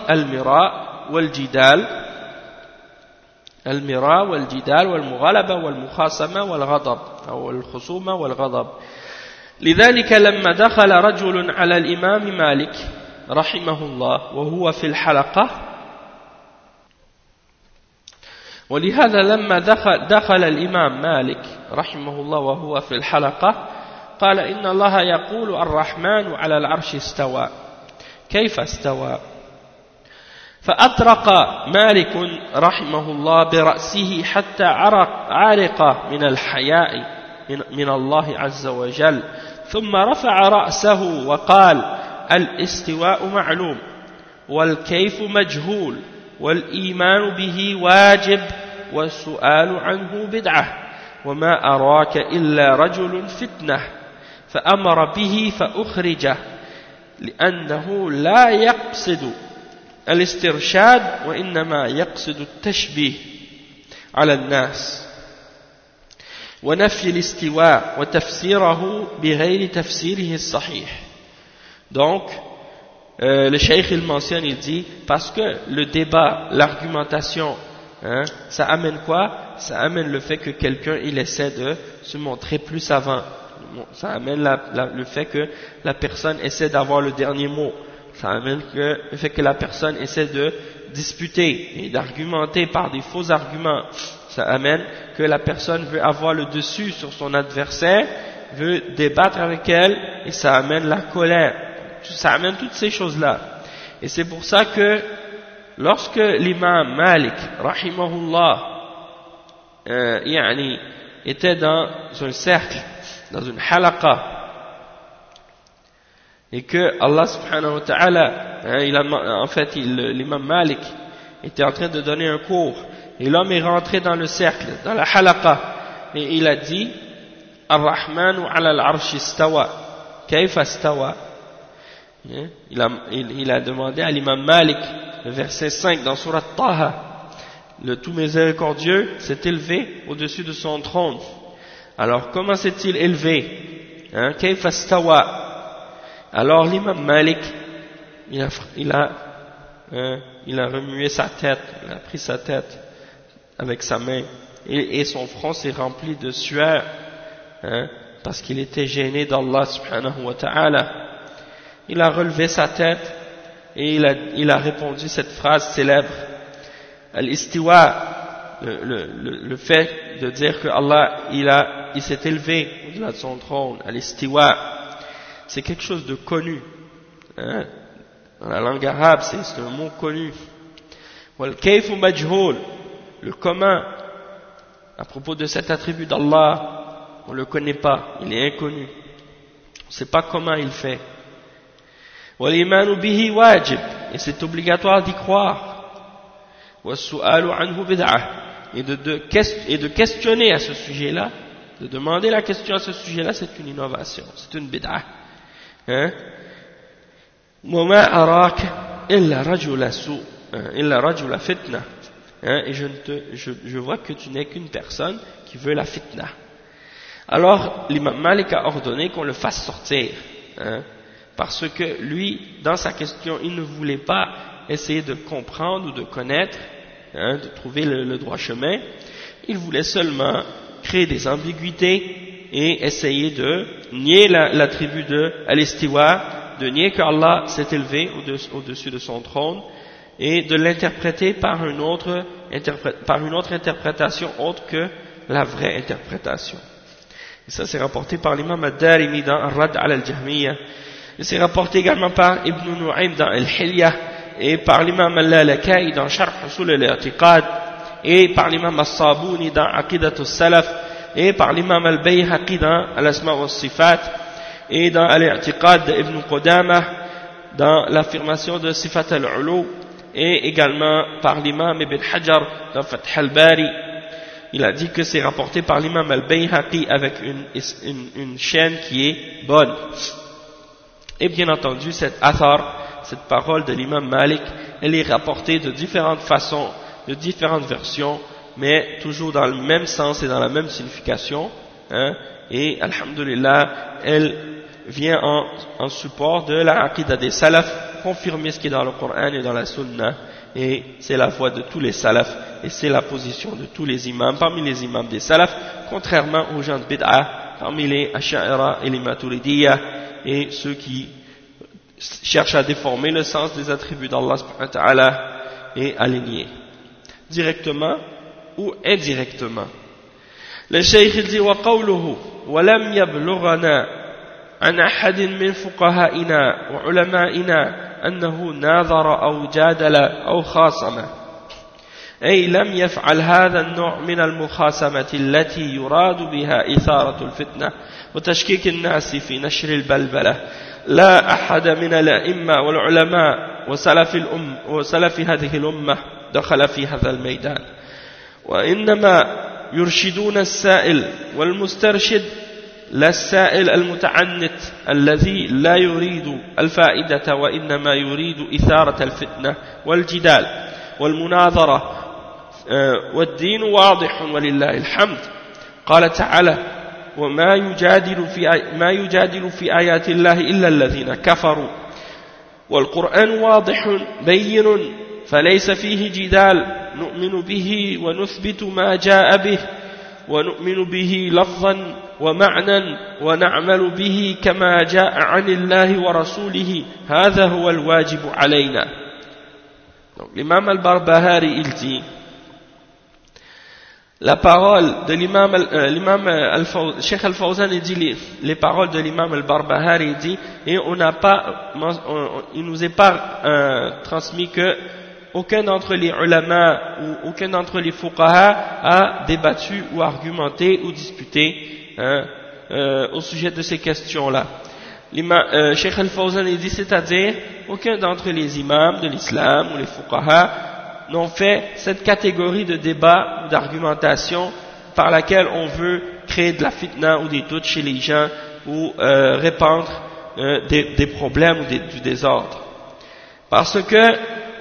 المراء والجدال والمغالبة والمخاصمة والغضب أو الخصومة والغضب. لذلك لما دخل رجل على الإمام مالك رحمه الله وهو في الحلقة، ولهذا لما دخل الإمام مالك رحمه الله وهو في الحلقة قال إن الله يقول الرحمن على العرش استوى كيف استوى؟ فأطرق مالك رحمه الله برأسه حتى عرق من الحياء من الله عز وجل ثم رفع رأسه وقال الاستواء معلوم والكيف مجهول والإيمان به واجب والسؤال عنه بدعة وما أراك إلا رجل فتنة فأمر به فأخرجه لأنه لا يقصد الاسترشاد وإنما يقصد التشبيه على الناس ونفي الاستواء وتفسيره بغير تفسيره الصحيح. Donc le cheikh il mentionne, il dit parce que le débat, l'argumentation, ça amène quoi? Ça amène le fait que quelqu'un il essaie de se montrer plus savant. Ça amène le fait que la personne essaie d'avoir le dernier mot. Ça amène le fait que la personne essaie de disputer et d'argumenter par des faux arguments. Ça amène que la personne veut avoir le dessus sur son adversaire, veut débattre avec elle, et ça amène la colère. Ça amène toutes ces choses-là. Et c'est pour ça que lorsque l'imam Malik, rahimahullah, était dans un cercle, dans une halaqa, et que Allah subhanahu wa ta'ala, l'imam Malik était en train de donner un cours, et l'homme est rentré dans le cercle, dans la halaqa, et il a dit Ar-Rahmanu ala al-arsh istawa, kayfa istawa? Il a demandé à l'imam Malik, le verset 5 dans Surat Taha, le tout miséricordieux s'est élevé au-dessus de son trône. Alors comment s'est-il élevé? Kayfa istawa? Alors l'imam Malik, il a remué sa tête, il a pris sa tête avec sa main, et son front s'est rempli de sueur, parce qu'il était gêné d'Allah subhanahu wa ta'ala. Il a relevé sa tête, et il a répondu cette phrase célèbre, Al-Istiwa, le fait de dire que Allah, il s'est élevé au-delà de son trône, Al-Istiwa, c'est quelque chose de connu, dans la langue arabe, c'est un mot connu. Wal-Kayfu Majhul, le comment, à propos de cet attribut d'Allah, on ne le connaît pas, il est inconnu, on ne sait pas comment il fait. Wal-Imanu bihi wajib, et c'est obligatoire d'y croire. Was-su'alu anhu bid'ah, et de questionner à ce sujet-là, de demander la question à ce sujet-là, c'est une innovation, c'est une bid'ah. وَمَا أَرَاكَ إِلَّا رَجُلَ فِتْنَةٍ, et je vois que tu n'es qu'une personne qui veut la fitna. Alors l'imam Malik a ordonné qu'on le fasse sortir, parce que lui, dans sa question, il ne voulait pas essayer de comprendre ou de connaître, de trouver le droit chemin. Il voulait seulement créer des ambiguïtés et essayer de nier l'attribut de Al-Istiwa, de nier qu'Allah s'est élevé au-dessus de son trône, et de l'interpréter par une autre interprétation autre que la vraie interprétation. Et ça c'est rapporté par l'imam Ad-Darimi dans Ar-Radd ala al-Jahmiyya, et c'est rapporté également par Ibn Nu'aym dans Al-Hilya, et par l'imam Al-Lalaka'i dans Sharh Usul al-I'tiqad, et par l'imam As-Sabuni dans Aqidat al-Salaf, et par l'imam Al-Bayhaqi dans Al-Asma wa Sifat, et dans Al-I'tiqad d'Ibn Qudamah dans l'affirmation de Sifat al-Ulu, et également par l'imam Ibn Hajar dans Fath al-Bari. Il a dit que c'est rapporté par l'imam Al-Bayhaqi avec une chaîne qui est bonne. Et bien entendu, cette athar, cette parole de l'imam Malik, elle est rapportée de différentes façons, de différentes versions, mais toujours dans le même sens et dans la même signification, et alhamdulillah, elle vient en support de la aqidah des salaf, confirmer ce qui est dans le Coran et dans la sunna, et c'est la voie de tous les salafs, et c'est la position de tous les imams, parmi les imams des salafs, contrairement aux gens de bid'ah, parmi les asha'ira et les maturidiyya, et ceux qui cherchent à déformer le sens des attributs d'Allah subhanahu wa ta'ala et à les nier, directement ou indirectement. Le cheikh dit wa qawluhu wa lam yablughana an ahadin min fuqaha'ina wa ulama'ina annahu nadhara aw jadala aw khasama. أي لم يفعل هذا النوع من المخاصمة التي يراد بها إثارة الفتنة وتشكيك الناس في نشر البلبلة. لا أحد من الأئمة والعلماء وسلف هذه الأمة دخل في هذا الميدان، وإنما يرشدون السائل والمسترشد، لا السائل المتعنت الذي لا يريد الفائدة وإنما يريد إثارة الفتنة والجدال والمناظرة، والدين واضح ولله الحمد. قال تعالى: وما يجادل في آيات الله إلا الذين كفروا. والقرآن واضح بين فليس فيه جدال، نؤمن به ونثبت ما جاء به، ونؤمن به لفظا ومعنى، ونعمل به كما جاء عن الله ورسوله، هذا هو الواجب علينا. Donc, l'imam al-Barbahari, il dit, la parole de l'imam Cheikh Al-Fawzan, il dit les paroles de l'imam al-Barbahari, il dit, et il nous est pas transmis que aucun d'entre les ulama ou aucun d'entre les fuqaha a débattu ou argumenté ou disputé au sujet de ces questions-là. Cheikh Al-Fawzan, il dit, c'est-à-dire aucun d'entre les imams de l'islam ou les fuqaha n'ont fait cette catégorie de débat ou d'argumentation par laquelle on veut créer de la fitna ou des doutes chez les gens ou répandre des problèmes ou du désordre. Parce qu'il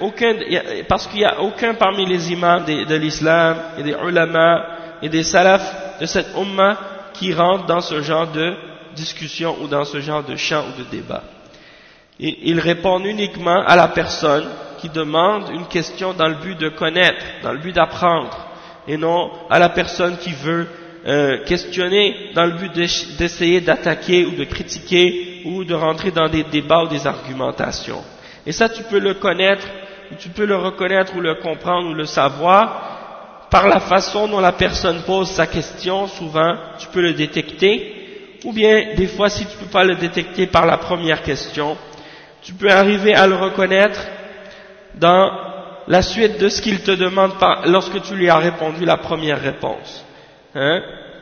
n'y a aucun parmi les imams de l'islam et des ulama et des salafs de cette umma qui rentre dans ce genre de discussion ou dans ce genre de chant ou de débat. Ils répondent uniquement à la personne qui demande une question dans le but de connaître, dans le but d'apprendre, et non à la personne qui veut questionner dans le but d'essayer d'attaquer ou de critiquer ou de rentrer dans des débats ou des argumentations. Et ça, tu peux le connaître, tu peux le reconnaître ou le comprendre ou le savoir par la façon dont la personne pose sa question. Souvent, tu peux le détecter, ou bien des fois, si tu ne peux pas le détecter par la première question, tu peux arriver à le reconnaître dans la suite de ce qu'il te demande lorsque tu lui as répondu la première réponse. Hein?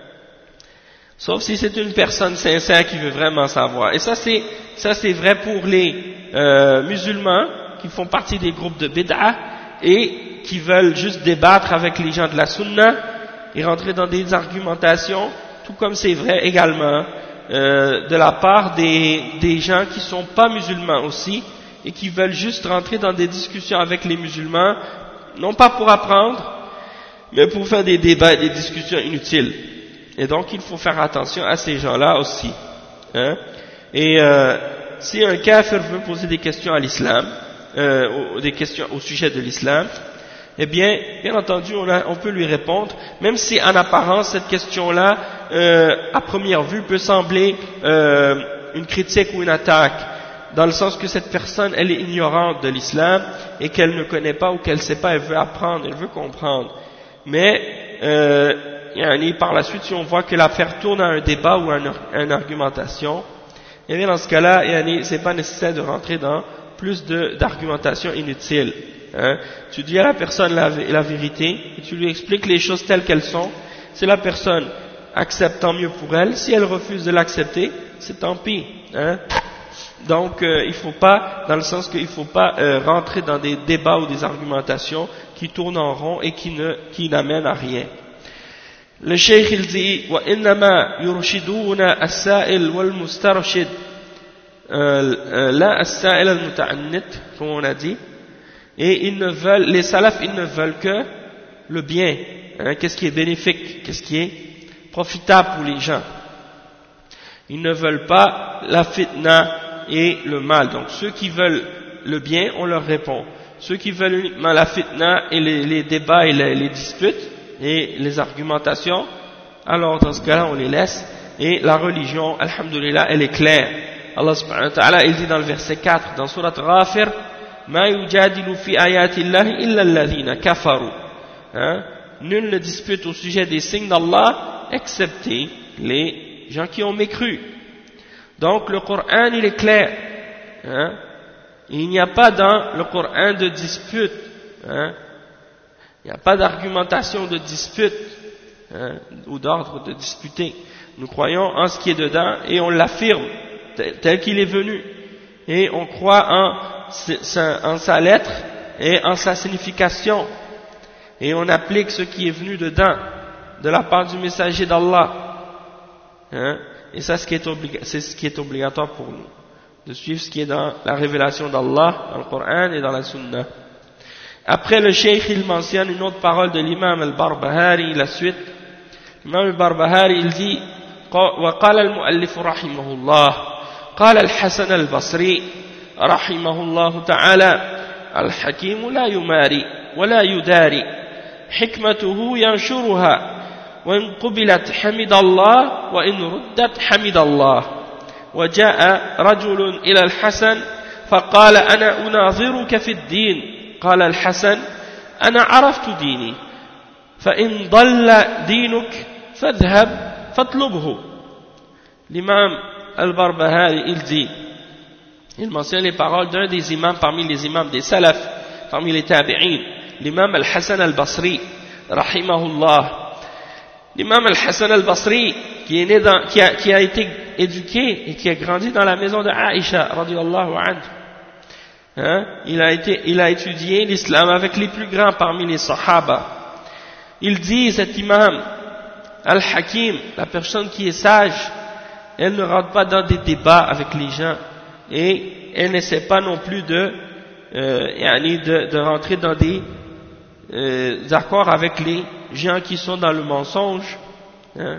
Sauf si c'est une personne sincère qui veut vraiment savoir. Et ça c'est vrai pour les musulmans qui font partie des groupes de bid'ah et qui veulent juste débattre avec les gens de la sunna et rentrer dans des argumentations, tout comme c'est vrai également de la part des gens qui sont pas musulmans aussi et qui veulent juste rentrer dans des discussions avec les musulmans, non pas pour apprendre, mais pour faire des débats et des discussions inutiles. Et donc il faut faire attention à ces gens-là aussi. Hein? Et si un kafir veut poser des questions à l'islam, des questions au sujet de l'islam, eh bien entendu, on peut lui répondre, même si en apparence cette question-là, à première vue, peut sembler une critique ou une attaque, dans le sens que cette personne, elle est ignorante de l'islam et qu'elle ne connaît pas ou qu'elle ne sait pas, elle veut apprendre, elle veut comprendre. Mais par la suite, si on voit que l'affaire tourne à un débat ou à une argumentation, et bien dans ce cas-là, c'est pas nécessaire de rentrer dans plus d'argumentation inutile. Hein. Tu dis à la personne la vérité et tu lui expliques les choses telles qu'elles sont. Si la personne accepte, tant mieux pour elle. Si elle refuse de l'accepter, c'est tant pis. Hein. Donc il faut pas, dans le sens qu'il faut pas rentrer dans des débats ou des argumentations qui tournent en rond et qui n'amènent à rien. Le cheikh il dit wa innama yurshiduna as-sa'il wal mustarshid la as-sa'il al-muta'annit, comme on a dit, et les salafs ils ne veulent que le bien, hein, qu'est-ce qui est bénéfique, qu'est-ce qui est profitable pour les gens. Ils ne veulent pas la fitna et le mal. Donc ceux qui veulent le bien, on leur répond. Ceux qui veulent uniquement la fitna et les débats et les disputes et les argumentations, alors dans ce cas-là on les laisse. Et la religion, alhamdulillah, elle est claire. Allah subhanahu wa ta'ala, il dit dans le verset 4 dans Surat Ghafir, ma yujadilu fi ayatillahi illa alladhina kafaru. Nul ne dispute au sujet des signes d'Allah excepté les gens qui ont mécru. Donc le Coran il est clair. Il n'y a pas dans le Coran de dispute. Il n'y a pas d'argumentation de dispute, hein, ou d'ordre de disputer. Nous croyons en ce qui est dedans et on l'affirme tel qu'il est venu. Et on croit en sa lettre et en sa signification. Et on applique ce qui est venu dedans, de la part du messager d'Allah. Hein? Et ça, c'est ce qui est obligatoire pour nous, de suivre ce qui est dans la révélation d'Allah, dans le Coran et dans la Sunna. Après, le Cheikh, il mentionne une autre parole de l'imam al-Barbahari, la suite. L'imam al-Barbahari, il dit, وقال المؤلف رحمه الله قال الحسن البصري رحمه الله تعالى الحكيم لا يماري ولا يداري حكمته ينشرها وإن قبلت حمد الله وإن ردت حمد الله وجاء رجل إلى الحسن فقال أنا أناظرك في الدين قال الحسن أنا عرفت ديني فإن ضل دينك فاذهب فاطلبه. L'imam al-Barbahari, il mentionne les paroles d'un des imams parmi les imams des salaf, parmi les tabi'in, l'imam al-Hassan al-Basri, rahimahullah. L'imam al-Hassan al-Basri, qui a été éduqué et qui a grandi dans la maison de Aïcha, radiyallahu anha. Hein? Il a étudié l'islam avec les plus grands parmi les sahaba. Il dit, cet imam, Al-Hakim, la personne qui est sage, elle ne rentre pas dans des débats avec les gens et elle n'essaie pas non plus de rentrer dans des accords avec les gens qui sont dans le mensonge. Hein.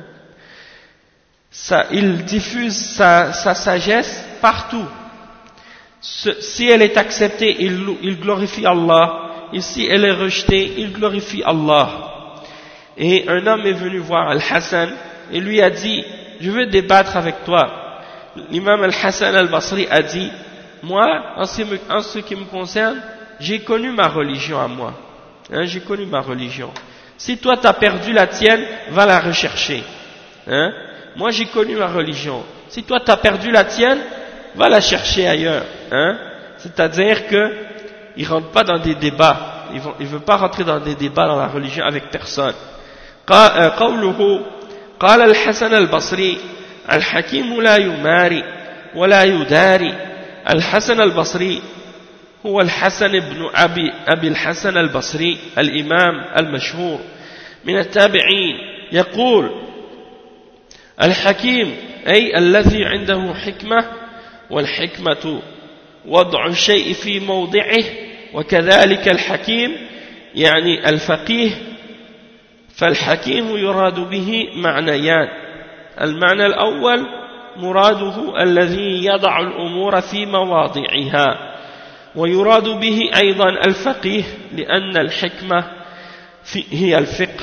Il diffuse sa sagesse partout. Si elle est acceptée, il glorifie Allah, et si elle est rejetée, il glorifie Allah. Et un homme est venu voir Al-Hassan et lui a dit, je veux débattre avec toi. L'imam Al-Hassan Al-Basri a dit, moi, en ce qui me concerne, j'ai connu ma religion à moi. Hein, j'ai connu ma religion. Si toi t'as perdu la tienne, va la rechercher. Hein? Moi j'ai connu ma religion. Si toi t'as perdu la tienne, va la chercher ailleurs. Hein? C'est-à-dire que il rentre pas dans des débats. Il veut pas rentrer dans des débats dans la religion avec personne. قوله قال الحسن البصري الحكيم لا يماري ولا يداري. الحسن البصري هو الحسن بن أبي الحسن البصري الإمام المشهور من التابعين يقول الحكيم أي الذي عنده حكمة والحكمة وضع الشيء في موضعه وكذلك الحكيم يعني الفقيه. فالحكيم يراد به معنيان. المعنى الأول مراده الذي يضع الأمور في مواضعها ويراد به أيضا الفقيه لأن الحكمة هي الفقه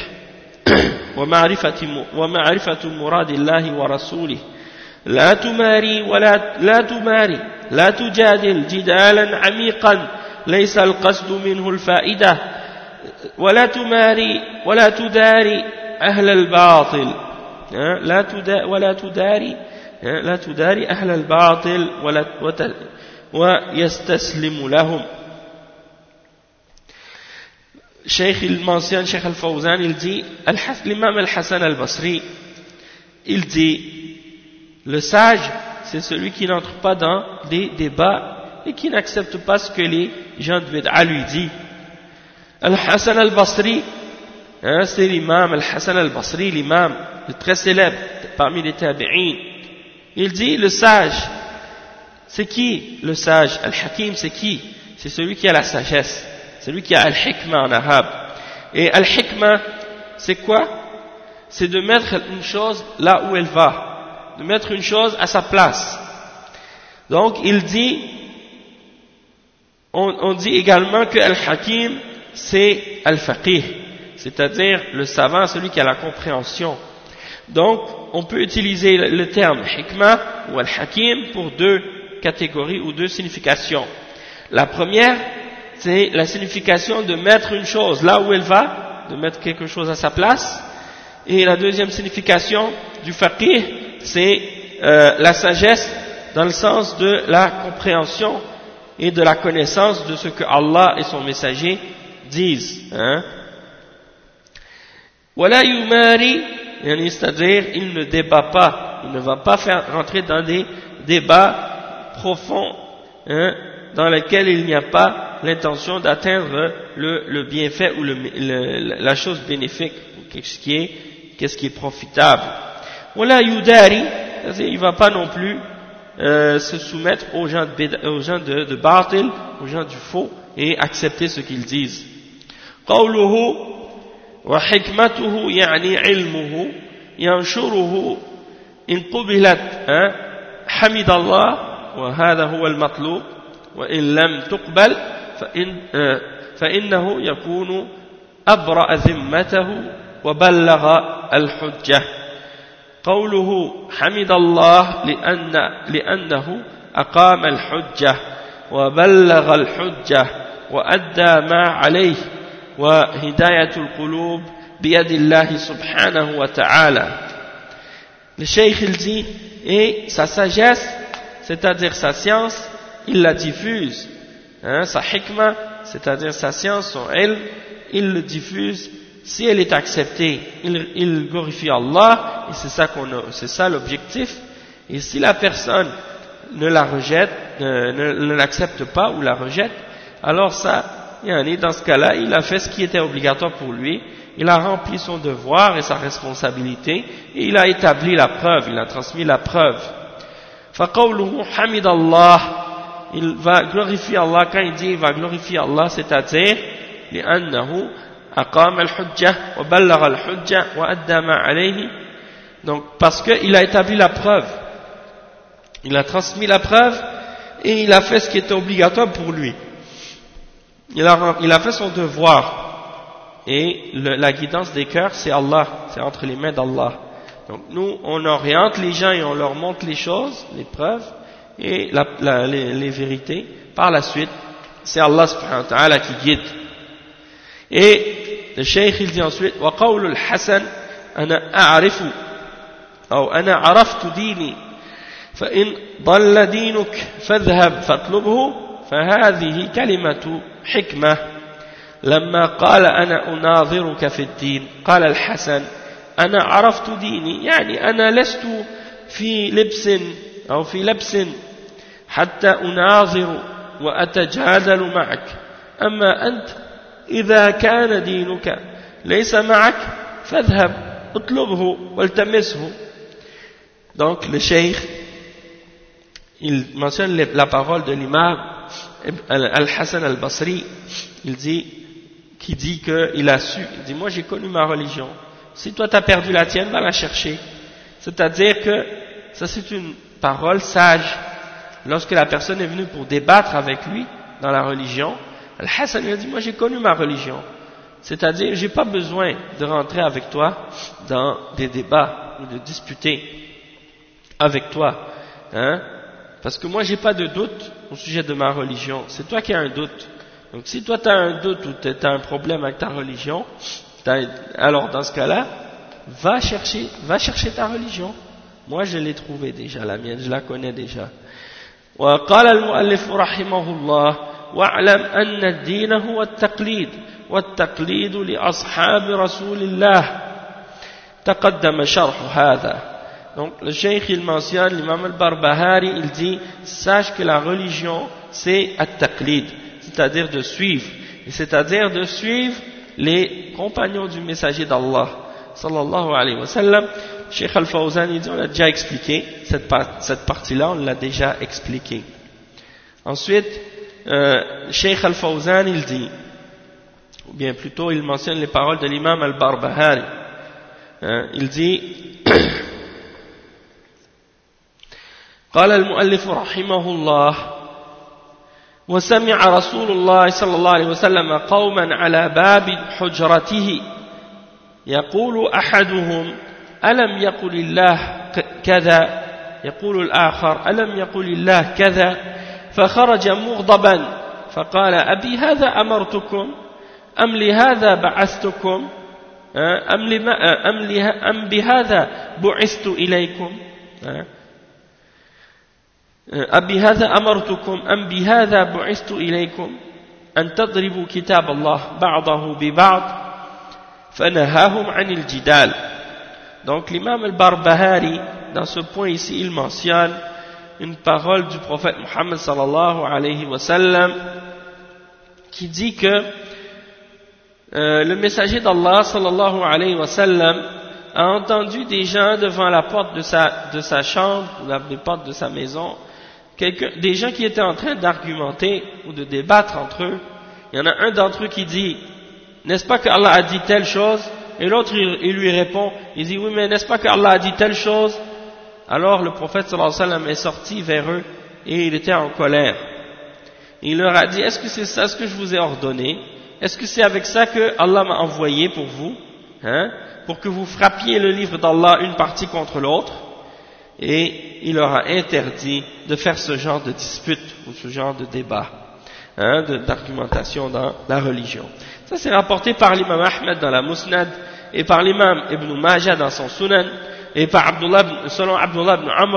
ومعرفة مراد الله ورسوله. لا تماري لا تجادل جدالا عميقا ليس القصد منه الفائدة ولا تماري ولا تداري أهل الباطل لا تداري أهل الباطل ويستسلم لهم. Cheikh, il mentionne, Cheikh Al-Fawzan, il dit, l'imam Al-Hassan Al-Basri, il dit, le sage, c'est celui qui n'entre pas dans des débats et qui n'accepte pas ce que les gens de Bid'a lui disent. Al-Hassan Al-Basri, hein, c'est l'imam Al-Hassan Al-Basri, l'imam, le très célèbre parmi les tabi'in. Il dit, le sage, c'est qui le sage? Al-Hakim, c'est qui? C'est celui qui a la sagesse. Celui qui a al-hikmah en arabe. Et al-hikmah, c'est quoi? C'est de mettre une chose là où elle va. De mettre une chose à sa place. Donc, il dit, on dit également que al-hakim, c'est al-faqih. C'est-à-dire le savant, celui qui a la compréhension. Donc, on peut utiliser le terme hikmah ou al-hakim pour deux catégories ou deux significations. La première, c'est la signification de mettre une chose là où elle va, de mettre quelque chose à sa place. Et la deuxième signification du faqih, c'est la sagesse dans le sens de la compréhension et de la connaissance de ce que Allah et son messager disent. Hein? ولا يماري يعني c'est-à-dire il ne débat pas, il ne va pas faire rentrer dans des débats profonds dans lesquels il n'y a pas l'intention d'atteindre le bienfait ou la chose bénéfique, qu'est-ce qui est profitable. ولا يداري, c'est-à-dire il ne va pas non plus se soumettre aux gens de batil, aux gens du faux, et accepter ce qu'ils disent. قوله وحكمته يعني علمه ينشره إن قبلت حمد الله وهذا هو المطلوب وإن لم تقبل فإنه يكون أبرأ ذمته وبلغ الحجة. قوله حمد الله لأنه أقام الحجة وبلغ الحجة وأدى ما عليه وهداية القلوب بيد الله سبحانه وتعالى. Le cheikh il dit, et sa sagesse, c'est-à-dire sa science, il la diffuse, sa hikmah, c'est-à-dire sa science, son ilm, il le diffuse. Si elle est acceptée, il glorifie Allah, et c'est ça l'objectif. Et si la personne ne la rejette, ne l'accepte pas ou la rejette, alors ça, dans ce cas-là, il a fait ce qui était obligatoire pour lui, il a rempli son devoir et sa responsabilité, et il a établi la preuve, il a transmis la preuve. فَقَوْلُهُ حَمِدَ اللَّهِ, il va glorifier Allah, quand il dit il va glorifier Allah, c'est-à-dire لأنه أقام الحجة وبلغ الحجة وأدى ما عليه, donc parce qu'il a établi la preuve, il a transmis la preuve et il a fait ce qui était obligatoire pour lui, il a fait son devoir, et la guidance des cœurs c'est Allah, c'est entre les mains d'Allah. Donc nous on oriente les gens et on leur montre les choses, les preuves et les vérités. Par la suite c'est Allah subhanahu wa ta'ala qui guide. Et le cheikh il dit ensuite وقول الحسن أنا أعرف أو أنا عرفت ديني فإن ضل دينك فاذهب فاطلبه فهذه كلمة حكمة. لما قال أنا أناظرك في الدين قال الحسن أنا عرفت ديني يعني أنا لست في لبس أو في لبس حتى أناظر وأتجادل معك أما أنت إذا كان دينك ليس معك فاذهب اطلبه والتمسه. Donc le cheikh il mentionne la parole de l'imam Al-Hassan al-Basri, il dit qu'il a su, il dit moi j'ai connu ma religion, si toi tu as perdu la tienne, va la chercher. C'est-à-dire que ça c'est une parole sage. Lorsque la personne est venue pour débattre avec lui dans la religion, Al-Hassan lui a dit moi j'ai connu ma religion, c'est-à-dire j'ai pas besoin de rentrer avec toi dans des débats ou de disputer avec toi, parce que moi j'ai pas de doute au sujet de ma religion, c'est toi qui as un doute. Donc si toi tu as un doute ou tu as un problème avec ta religion, alors dans ce cas-là va chercher ta religion. Moi je l'ai trouvée déjà, la mienne je la connais déjà. وقال المؤلف رحمه الله واعلم أن الدين هو التقليد والتقليد لأصحاب رسول الله تقدم شرح هذا. Donc le cheikh il mentionne, l'imam al-Barbahari il dit sache que la religion c'est at-taqlid, c'est-à-dire de suivre, et c'est-à-dire de suivre les compagnons du messager d'Allah sallallahu alayhi wa sallam. Cheikh Al-Fawzan il dit on a déjà expliqué cette partie-là, on l'a déjà expliqué. Ensuite Cheikh Al-Fawzan il dit, ou bien plutôt il mentionne les paroles de l'imam Al-Barbahari, il dit قال المؤلف رحمه الله وسمع رسول الله صلى الله عليه وسلم قوما على باب حجرته يقول أحدهم ألم يقل الله كذا يقول الآخر ألم يقل الله كذا فخرج مغضبا فقال أبي هذا أمرتكم أم لهذا بعثتكم أم بهذا بعثت إليكم أبي هذا أمرتكم أم بهذا بعثت إليكم أن تضربوا كتاب الله بعضه ببعض فنهاهم عن الجدال. Donc l'imam al-Barbahari, dans ce point ici, il mentionne une parole du prophète Muhammad sallallahu alayhi wa sallam qui dit que le messager d'Allah sallallahu alayhi wa sallam a entendu des gens devant la porte de sa chambre, ou la porte de sa maison, des gens qui étaient en train d'argumenter ou de débattre entre eux. Il y en a un d'entre eux qui dit, n'est-ce pas qu'Allah a dit telle chose? Et l'autre il lui répond, il dit, oui, mais n'est-ce pas qu'Allah a dit telle chose? Alors le prophète sallallahu alayhi wa sallam est sorti vers eux et il était en colère. Il leur a dit, est-ce que c'est ça ce que je vous ai ordonné? Est-ce que c'est avec ça que Allah m'a envoyé pour vous, pour que vous frappiez le livre d'Allah une partie contre l'autre? Et il leur a interdit de faire ce genre de dispute ou ce genre de débat, d'argumentation dans la religion. Ça c'est rapporté par l'imam Ahmed dans la Musnad et par l'imam Ibn Majah dans son Sunan et par selon Abdullah ibn Amr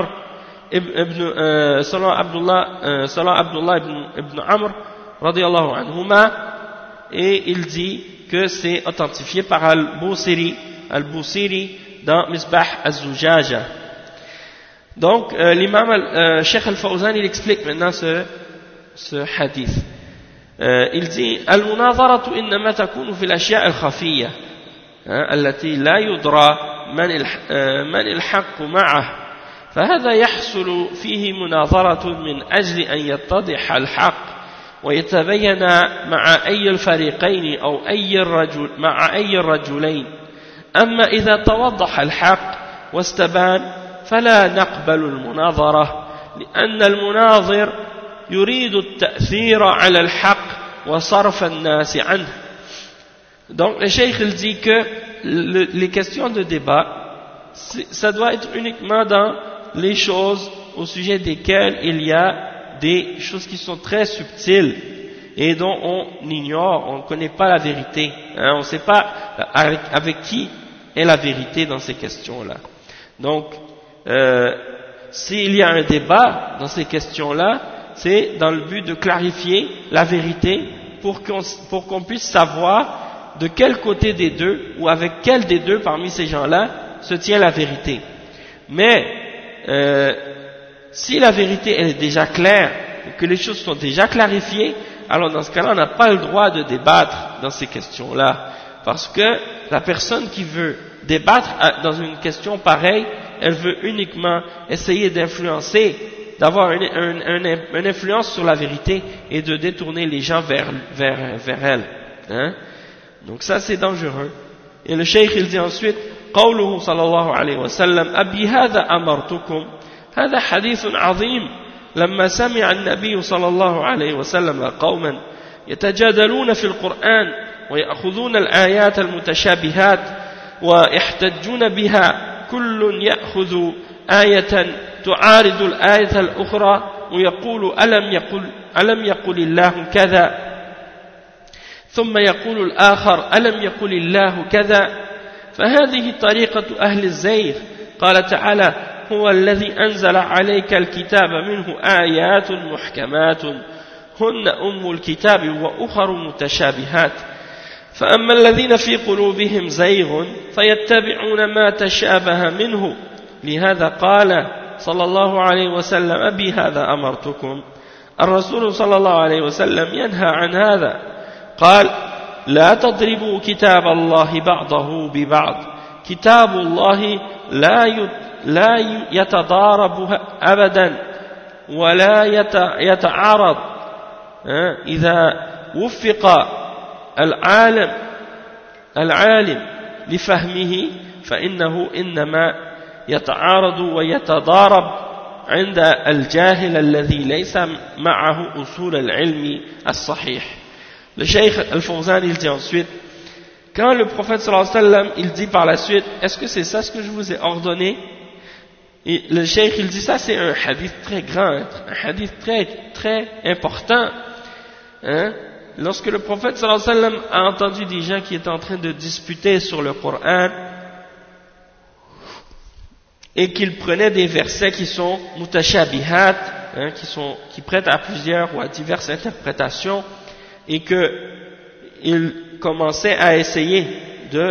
selon Abdullah ibn Amr radiyallahu anhuma, et il dit que c'est authentifié par Al-Busiri dans Misbah az-Zujaja. Donc l'imam Cheikh Al-Fawzan il explique maintenant ce hadith. Il dit Al-munazaratu innama takunu fil ashya' al-khafiyya allati la yudra man al-haqq ma'ah, فهذا يحصل فيه مناظرة من أجل أن يتضح الحق ويتبين مع أي الفريقين أو مع أي الرجلين. أما إذا توضح الحق واستبان فلا نقبل المناظرة لأن المناظر يريد التأثير على الحق وصرف الناس عنه. Donc le cheikh il dit que les questions de débat ça doit être uniquement dans les choses au sujet desquelles il y a des choses qui sont très subtiles et dont on ignore, on ne connaît pas la vérité, on ne sait pas avec qui est la vérité dans ces questions-là. Donc, s'il y a un débat dans ces questions-là, c'est dans le but de clarifier la vérité pour qu'on puisse savoir de quel côté des deux ou avec quel des deux parmi ces gens-là se tient la vérité. Mais si la vérité elle est déjà claire, que les choses sont déjà clarifiées, alors dans ce cas-là, on n'a pas le droit de débattre dans ces questions-là. Parce que la personne qui veut débattre dans une question pareille, elle veut uniquement essayer d'influencer, d'avoir une influence sur la vérité et de détourner les gens vers elle. Donc ça c'est dangereux. Et le cheikh il dit ensuite, قوله صلى الله عليه وسلم أبي هذا أمرتكم هذا حديث عظيم لما سمع النبي صلى الله عليه وسلم قوما يتجادلون في القرآن ويأخذون الآيات المتشابهات ويحتجون بها كل يأخذ آية تعارض الآية الأخرى ويقول ألم يقل الله كذا ثم يقول الآخر ألم يقل الله كذا فهذه طريقة أهل الزيغ. قال تعالى هو الذي أنزل عليك الكتاب منه آيات محكمات هن أم الكتاب وأخر متشابهات فأما الذين في قلوبهم زيغ فيتبعون ما تشابه منه لهذا قال صلى الله عليه وسلم أبي هذا أمرتكم. الرسول صلى الله عليه وسلم ينهى عن هذا قال لا تضربوا كتاب الله بعضه ببعض كتاب الله لا يتضارب أبدا ولا يتعارض إذا وفق العالم لفهمه فإنه إنما يتعارض ويتضارب عند الجاهل الذي ليس معه أصول العلم الصحيح. Le Cheikh Al-Fawzan il dit ensuite, quand le prophète sallallahu alayhi wa sallam il dit par la suite, est-ce que c'est ça ce que je vous ai ordonné? Et le Cheikh il dit ça c'est un hadith très grand, un hadith très très important. Lorsque le prophète sallallahu alayhi wa sallam a entendu des gens qui étaient en train de disputer sur le Coran et qu'ils prenaient des versets qui sont mutashabihat, qui prêtent à plusieurs ou à diverses interprétations, et qu'il commençait à essayer de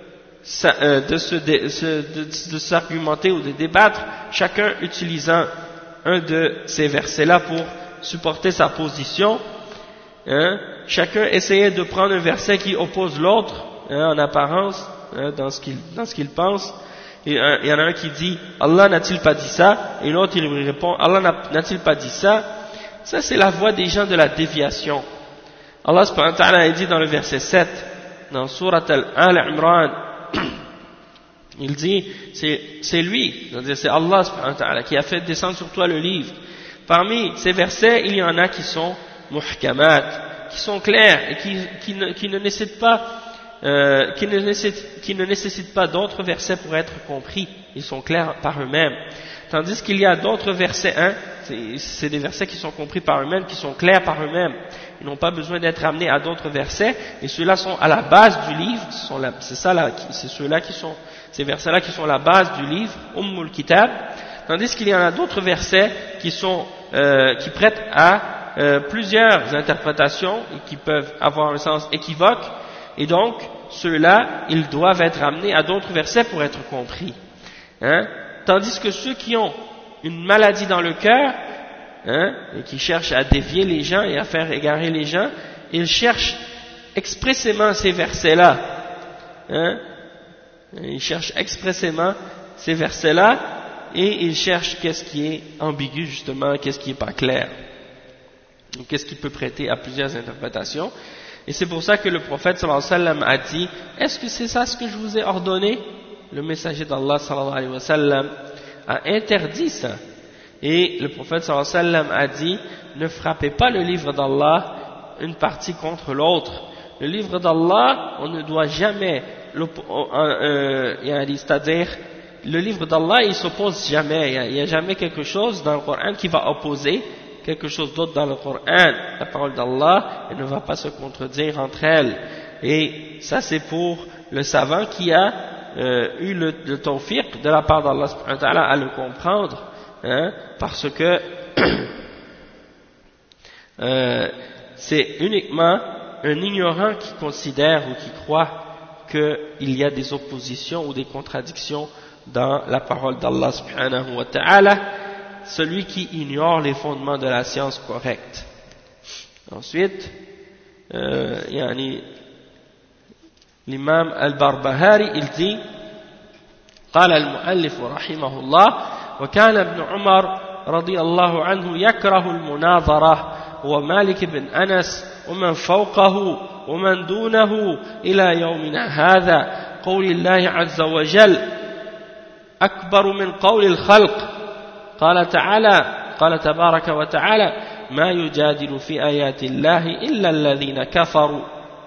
s'argumenter ou de débattre, chacun utilisant un de ces versets-là pour supporter sa position. Chacun essayait de prendre un verset qui oppose l'autre, en apparence, dans ce qu'il pense. Et il y en a un qui dit Allah n'a-t-il pas dit ça, et l'autre il lui répond Allah n'a-t-il pas dit ça. Ça c'est la voie des gens de la déviation. Allah subhanahu wa ta'ala a dit dans le verset 7 dans Surat Al-Imran, il dit c'est lui, c'est Allah subhanahu wa ta'ala qui a fait descendre sur toi le livre. Parmi ces versets il y en a qui sont muhkamat, qui sont clairs et qui ne nécessitent pas d'autres versets pour être compris. Ils sont clairs par eux-mêmes. Tandis qu'il y a d'autres versets, c'est des versets qui sont compris par eux-mêmes, qui sont clairs par eux-mêmes. Ils n'ont pas besoin d'être amenés à d'autres versets, et ceux-là sont à la base du livre. Ces versets-là qui sont la base du livre, Ummul Kitab. Tandis qu'il y en a d'autres versets qui prêtent à plusieurs interprétations et qui peuvent avoir un sens équivoque. Et donc, ceux-là, ils doivent être amenés à d'autres versets pour être compris. Tandis que ceux qui ont une maladie dans le cœur, et qui cherchent à dévier les gens et à faire égarer les gens, ils cherchent expressément ces versets-là. Ils cherchent expressément ces versets-là et ils cherchent qu'est-ce qui est ambigu justement, qu'est-ce qui n'est pas clair. Qu'est-ce qui peut prêter à plusieurs interprétations. Et c'est pour ça que le prophète sallallahu alayhi wa sallam a dit, est-ce que c'est ça ce que je vous ai ordonné? Le messager d'Allah sallallahu alayhi wa sallam a interdit ça. Et le prophète sallallahu alayhi wa sallam a dit, ne frappez pas le livre d'Allah une partie contre l'autre. Le livre d'Allah, on ne doit jamais, c'est-à-dire, le livre d'Allah, il s'oppose jamais. Il n'y a jamais quelque chose dans le Coran qui va opposer quelque chose d'autre dans le Coran. La parole d'Allah, elle ne va pas se contredire entre elles. Et ça, c'est pour le savant qui a eu le tawfiq de la part d'Allah subhanahu wa ta'ala à le comprendre, parce que c'est uniquement un ignorant qui considère ou qui croit qu'il y a des oppositions ou des contradictions dans la parole d'Allah subhanahu wa ta'ala, celui qui ignore les fondements de la science correcte. Ensuite, l'imam al-Barbahari, il dit, قال المؤلف رحمه الله وكان ابن عمر رضي الله عنه يكره المناظرة ومالك بن أنس ومن فوقه ومن دونه إلى يومنا هذا قول الله عز وجل أكبر من قول الخلق قال تبارك وتعالى ما يجادل في آيات الله إلا الذين كفروا.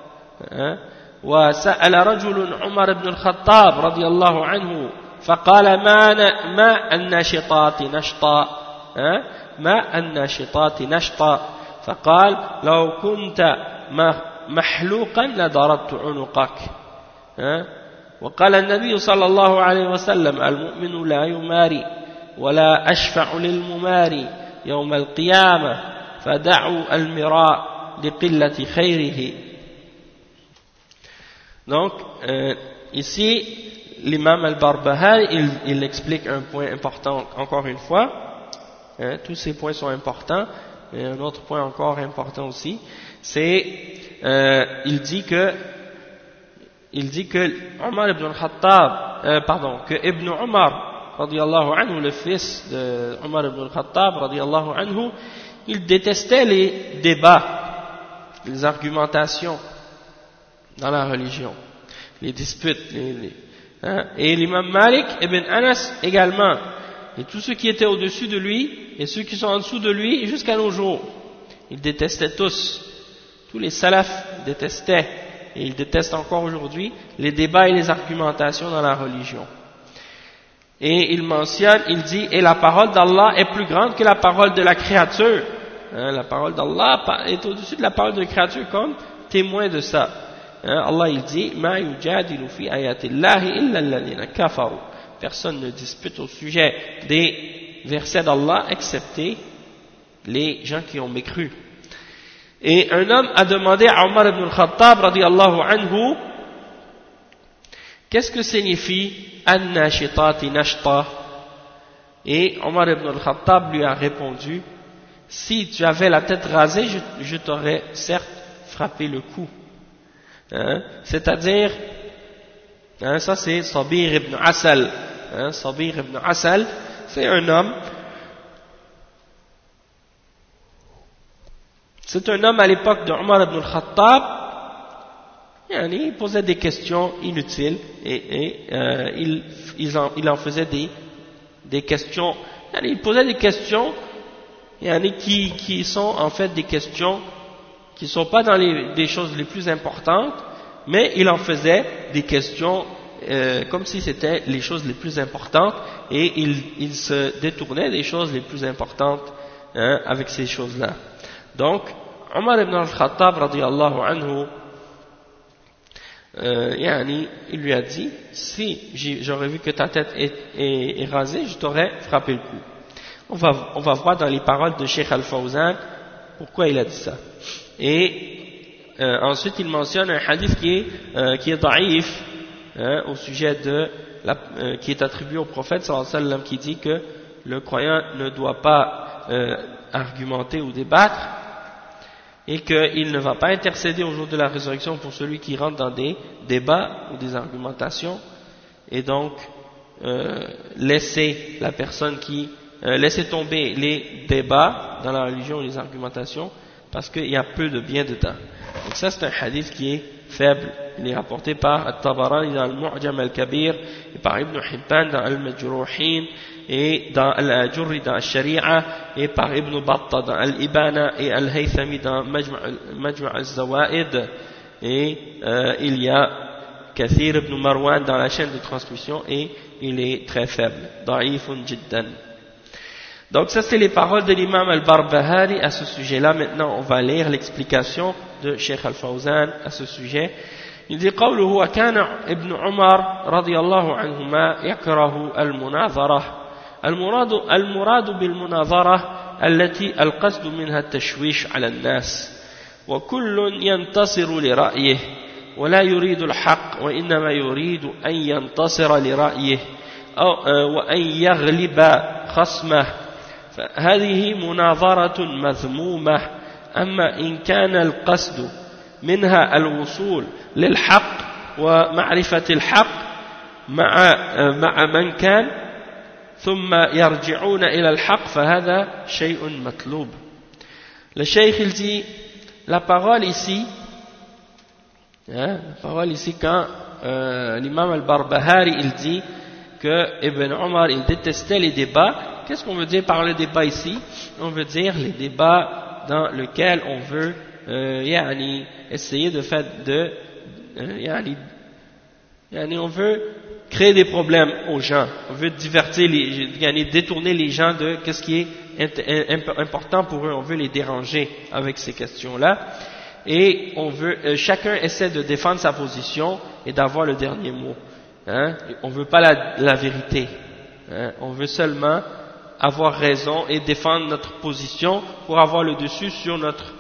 وسأل رجل عمر بن الخطاب رضي الله عنه فقال ما الناشطات نشطا فقال لو كنت محلوقا لضربت عنقك. وقال النبي صلى الله عليه وسلم المؤمن لا يماري ولا أشفع للمماري يوم القيامة فدعوا المراء لقلة خيره. Donc, ici, l'imam al-Barbahari, il explique un point important encore une fois. Tous ces points sont importants, mais un autre point encore important aussi, c'est, il dit que Omar ibn al-Khattab, que Ibn Omar, radiyallahu anhu, le fils de Omar ibn al-Khattab, radiyallahu anhu, il détestait les débats, les argumentations dans la religion, les disputes, et l'imam Malik ibn Anas également, et tous ceux qui étaient au-dessus de lui, et ceux qui sont en dessous de lui, jusqu'à nos jours, ils détestaient tous les salafs détestaient, et ils détestent encore aujourd'hui, les débats et les argumentations dans la religion. Et il mentionne, il dit, et la parole d'Allah est plus grande que la parole de la créature. La parole d'Allah est au-dessus de la parole de la créature comme témoin de ça. Allah il dit ma yujadilu fi ayatillahi illa alladhina kafaru. Personne ne dispute au sujet des versets d'Allah excepté les gens qui ont mécru. Et un homme a demandé à Omar ibn al-Khattab radiyallahu anhu qu'est-ce que signifie an-nashitati nashta? Et Omar ibn al-Khattab lui a répondu, si tu avais la tête rasée, je t'aurais certes frappé le cou. Hein? C'est-à-dire, hein, ça c'est Sabir ibn Asal. Hein? Sabir ibn Asal, c'est un homme. C'est un homme à l'époque de Omar ibn al-Khattab. Il posait des questions inutiles et il en faisait des questions. Il posait des questions qui sont en fait des questions qui ne sont pas dans des choses les plus importantes, mais il en faisait des questions comme si c'était les choses les plus importantes, et il se détournait des choses les plus importantes, hein, avec ces choses-là. Donc, Omar ibn al-Khattab radiyallahu anhu, il lui a dit, si j'aurais vu que ta tête est rasée, je t'aurais frappé le cou. On va voir dans les paroles de Cheikh Al-Fawzan pourquoi il a dit ça. Et ensuite il mentionne un hadith qui est daïf, hein, au sujet de qui est attribué au prophète sallallahu alayhi wa sallam, qui dit que le croyant ne doit pas argumenter ou débattre, et qu'il ne va pas intercéder au jour de la résurrection pour celui qui rentre dans des débats ou des argumentations, et donc laisser la personne laisser tomber les débats dans la religion et les argumentations, parce qu'il y a peu de bien dedans. Donc ça c'est un hadith qui est faible. Il est rapporté par At-Tabarani dans Al-Mu'jam Al-Kabir, et par Ibn Hibban dans Al-Majruhin, et dans Al-Ajurri dans Al-Shari'a, et par Ibn Battah dans Al-Ibana, et Al-Haythami dans Majma' Al-Zawaid, et il y a Kathir ibn Marwan dans la chaîne de transmission, et il est très faible, da'ifun jiddan. Donc ça c'est les paroles de l'imam al-Barbahari à ce sujet-là. Maintenant on va lire l'explication de Cheikh Al-Fawzan à ce sujet. Il dit قوله وكان ابن عمر رضي الله عنهما يكره المناظرة. المراد بالمناظرة التي القصد منها التشويش على الناس، وكل ينتصر لرأيه ولا يريد الحق وإنما يريد أن ينتصر لرأيه وأن يغلب خصمه، فهذه مناظرة مذمومة. أما إن كان القصد منها الوصول للحق ومعرفة الحق مع من كان ثم يرجعون إلى الحق فهذا شيء مطلوب. Le cheikh il dit, la parole ici quand l'imam al-Barbahari il dit que Ibn Omar il détestait les débats. Qu'est-ce qu'on veut dire par le débat ici? On veut dire les débats dans lesquels on veut essayer de faire on veut créer des problèmes aux gens, on veut divertir détourner les gens de ce qui est important pour eux, on veut les déranger avec ces questions-là, et on veut chacun essaie de défendre sa position et d'avoir le dernier mot, hein? On veut pas la vérité, hein? On veut seulement avoir raison et défendre notre position pour avoir le dessus sur notre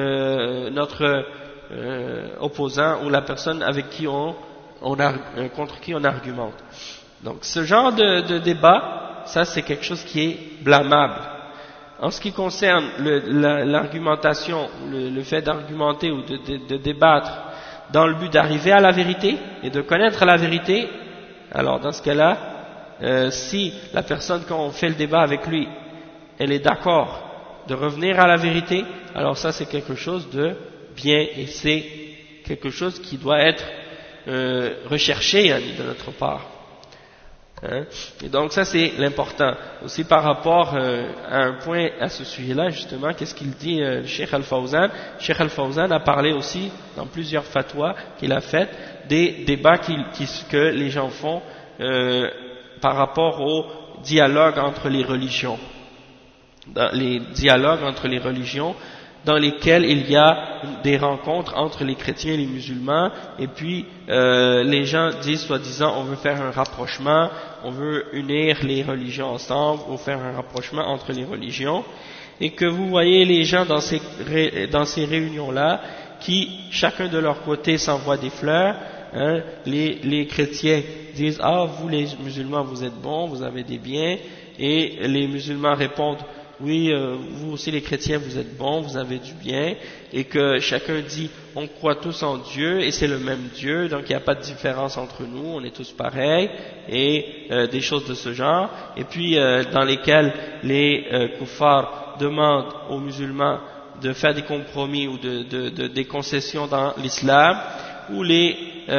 opposant ou la personne avec qui contre qui on argumente. Donc ce genre de débat, ça c'est quelque chose qui est blâmable. En ce qui concerne l'argumentation, le fait d'argumenter ou de débattre dans le but d'arriver à la vérité et de connaître la vérité, alors dans ce cas-là, si la personne, quand on fait le débat avec lui, elle est d'accord de revenir à la vérité, alors ça c'est quelque chose de bien, et c'est quelque chose qui doit être recherché de notre part, hein? Et donc ça c'est l'important. Aussi par rapport à un point à ce sujet-là, justement, qu'est-ce qu'il dit Cheikh Al-Fawzan? Cheikh Al-Fawzan a parlé aussi dans plusieurs fatwas qu'il a fait des débats que les gens font par rapport au dialogue entre les religions, dans les dialogues entre les religions dans lesquels il y a des rencontres entre les chrétiens et les musulmans, et puis les gens disent soi-disant on veut faire un rapprochement, on veut unir les religions ensemble, ou faire un rapprochement entre les religions, et que vous voyez les gens dans ces réunions-là qui chacun de leur côté s'envoie des fleurs, hein, les chrétiens disent ah vous les musulmans vous êtes bons, vous avez des biens, et les musulmans répondent oui vous aussi les chrétiens vous êtes bons, vous avez du bien, et que chacun dit on croit tous en Dieu et c'est le même Dieu, donc il n'y a pas de différence entre nous, on est tous pareils, et des choses de ce genre, et puis dans lesquelles les kuffars demandent aux musulmans de faire des compromis ou des concessions dans l'islam, où les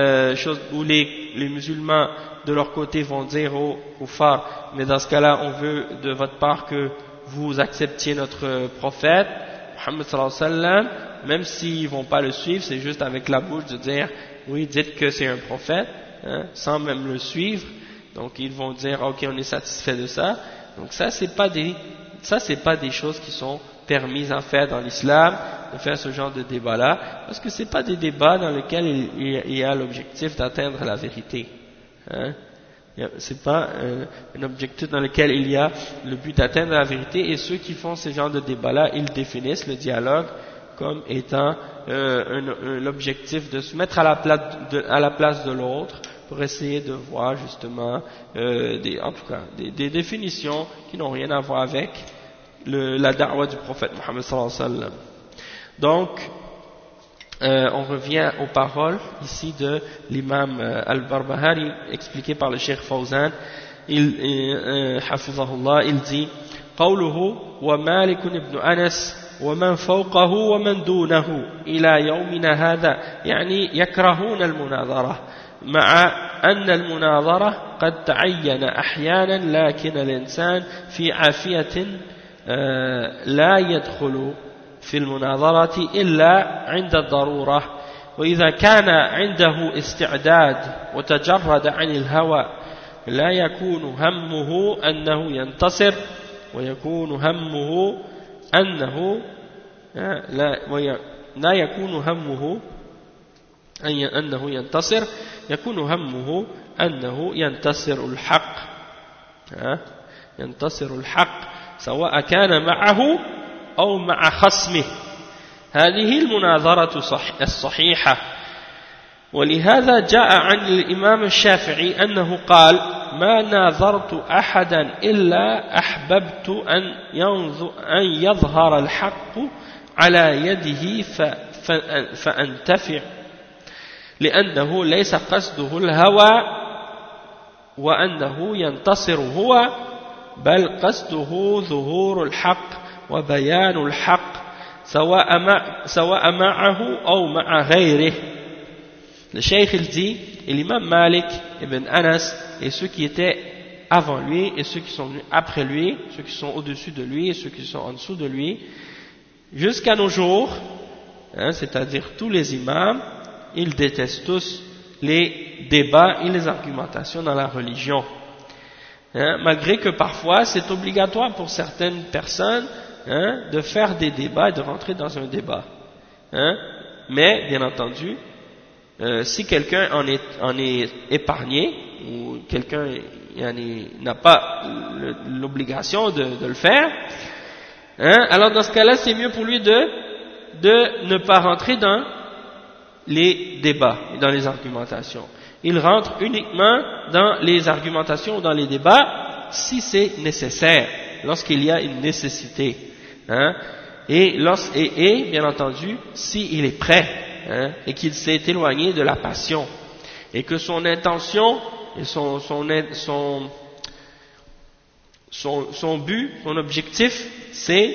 musulmans de leur côté vont dire aux kuffars mais dans ce cas-là on veut de votre part que vous acceptiez notre prophète Muhammad sallallahu alayhi wa sallam, même s'ils vont pas le suivre, c'est juste avec la bouche de dire oui dites que c'est un prophète, hein, sans même le suivre, donc ils vont dire ok on est satisfait de ça, donc ça c'est pas des choses qui sont permises à faire dans l'islam, de faire ce genre de débat là, parce que c'est pas des débats dans lesquels il y a l'objectif d'atteindre la vérité, hein. C'est pas un objectif dans lequel il y a le but d'atteindre la vérité, et ceux qui font ce genre de débat-là, ils définissent le dialogue comme étant l'objectif de se mettre à la place de l'autre pour essayer de voir justement en tout cas des définitions qui n'ont rien à voir avec la da'wa du prophète Mohammed sallallahu alayhi wa sallam. Donc on revient aux paroles ici de l'imam al-Barbahari expliqué par le Cheikh Fawzan. Hafizahullah, il dit قوله ومالك بن أنس ومن فوقه ومن دونه إلى يومنا هذا يعني يكرهون المناظرة مع أن المناظرة قد تعين أحيانا لكن الإنسان في عافية لا يدخل في المناظرة إلا عند الضرورة، وإذا كان عنده استعداد وتجرد عن الهوى لا يكون همه أنه ينتصر، ويكون همه أنه لا يكون همه أنه ينتصر، يكون همه أنه ينتصر الحق، ينتصر الحق سواء كان معه أو مع خصمه. هذه المناظرة الصحيحة. ولهذا جاء عن الإمام الشافعي أنه قال ما ناظرت أحدا إلا أحببت أن يظهر الحق على يده فأنتفع، لأنه ليس قصده الهوى وأنه ينتصر هو، بل قصده ظهور الحق وبيان الحق سواء معه أو مع غيره. Le cheikh il dit, et l'imam Malik ibn Anas et ceux qui étaient avant lui et ceux qui sont venus après lui, ceux qui sont au-dessus de lui et ceux qui sont en dessous de lui, jusqu'à nos jours, c'est-à-dire tous les imams, ils détestent tous les débats et les argumentations dans la religion. Malgré que parfois c'est obligatoire pour certaines personnes de faire des débats et de rentrer dans un débat. Mais, bien entendu, si quelqu'un en est épargné, ou quelqu'un n'a pas l'obligation de le faire, alors dans ce cas-là, c'est mieux pour lui de ne pas rentrer dans les débats et dans les argumentations. Il rentre uniquement dans les argumentations ou dans les débats si c'est nécessaire, lorsqu'il y a une nécessité. Et bien entendu, s'il est prêt, et qu'il s'est éloigné de la passion, et que son intention et son but, son objectif, c'est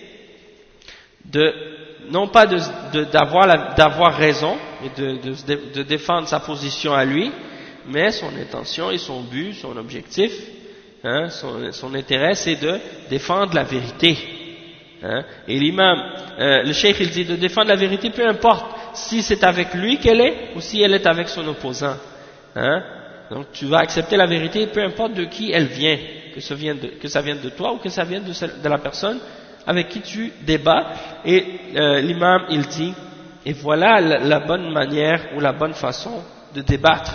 non pas d'avoir raison et de défendre sa position à lui, mais son intention et son but, son objectif, son intérêt, c'est de défendre la vérité. Et l'imam, le cheikh il dit de défendre la vérité, peu importe si c'est avec lui qu'elle est ou si elle est avec son opposant. Donc tu vas accepter la vérité, peu importe de qui elle vient, que ça vienne de toi ou que ça vienne de la personne avec qui tu débats. Et l'imam il dit, et voilà la bonne manière ou la bonne façon de débattre.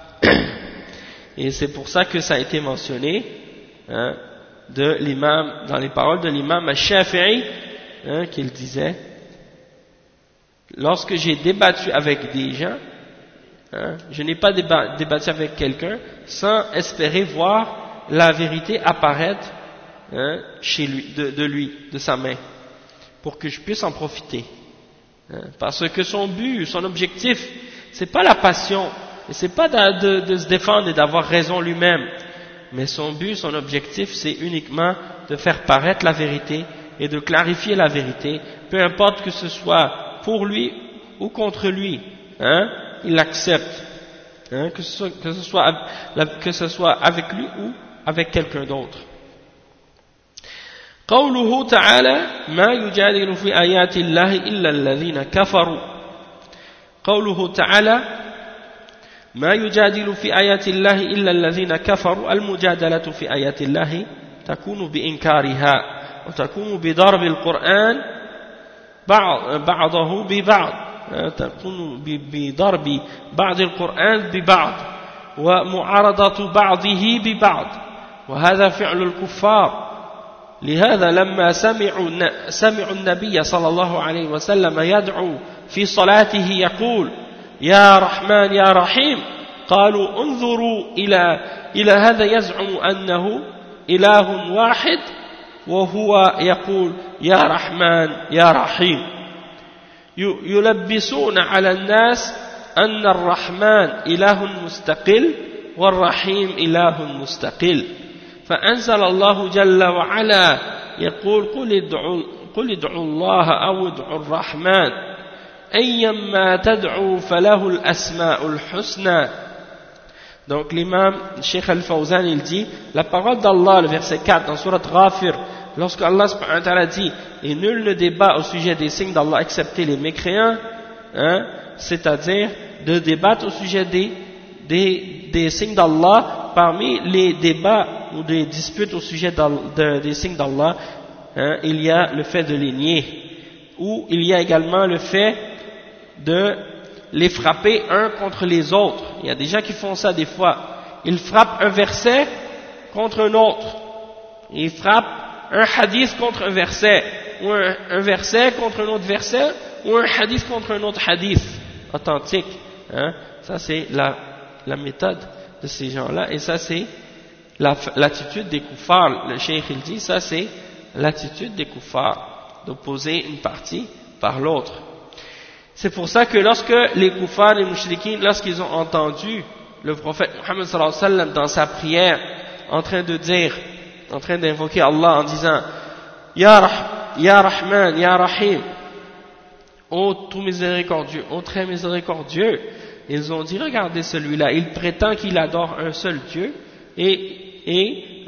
Et c'est pour ça que ça a été mentionné de l'imam, dans les paroles de l'imam al-Shafi'i, qu'il disait: lorsque j'ai débattu avec des gens, Je n'ai pas débattu avec quelqu'un sans espérer voir la vérité apparaître chez lui, de lui, de sa main, pour que je puisse en profiter. Parce que son but, son objectif, c'est pas la passion, et c'est pas de se défendre et d'avoir raison lui-même, mais son but, son objectif, c'est uniquement de faire paraître la vérité et de clarifier la vérité, peu importe que ce soit pour lui ou contre lui, il l'accepte, que ce soit avec lui ou avec quelqu'un d'autre. قوله تعالى ما يجادل في آيات الله إلا الذين كفروا قوله تعالى ما يجادل في آيات الله إلا الذين كفروا المجادلة في آيات الله تكون بإنكارها وتكون بضرب القرآن بعضه ببعض تكون بضرب بعض القرآن ببعض ومعارضة بعضه ببعض وهذا فعل الكفار لهذا لما سمعوا النبي صلى الله عليه وسلم يدعو في صلاته يقول يا رحمن يا رحيم قالوا انظروا إلى هذا يزعم أنه إله واحد وهو يقول يا رحمن يا رحيم يلبسون على الناس أن الرحمن إله مستقل والرحيم إله مستقل فأنزل الله جل وعلا يقول قل ادعوا الله أو ادعوا الرحمن أيما تدعوا فله الأسماء الحسنى. Donc l'imam Cheikh Al-Fawzan il dit la parole d'Allah, le verset 4 dans Surat Ghafir, lorsque Allah subhanahu wa ta'ala dit et nul ne débat au sujet des signes d'Allah excepté les mécréants, c'est-à-dire de débattre au sujet des signes d'Allah. Parmi les débats ou des disputes au sujet des signes d'Allah, il y a le fait de les nier, ou il y a également le fait de les frapper un contre les autres. Il y a des gens qui font ça des fois. Ils frappent un verset contre un autre. Ils frappent un hadith contre un verset, ou un verset contre un autre verset, ou un hadith contre un autre hadith authentique. Ça c'est la méthode de ces gens-là, et ça c'est l'attitude des kuffars. Le cheikh il dit ça c'est l'attitude des kuffars, d'opposer une partie par l'autre. C'est pour ça que lorsque les kuffars, les mushrikines, lorsqu'ils ont entendu le prophète Muhammad sallallahu alayhi wa sallam dans sa prière en train d'invoquer Allah en disant Ya Rahman, Ya Rahim, ô tout miséricordieux, ô très miséricordieux, ils ont dit regardez celui-là, il prétend qu'il adore un seul Dieu et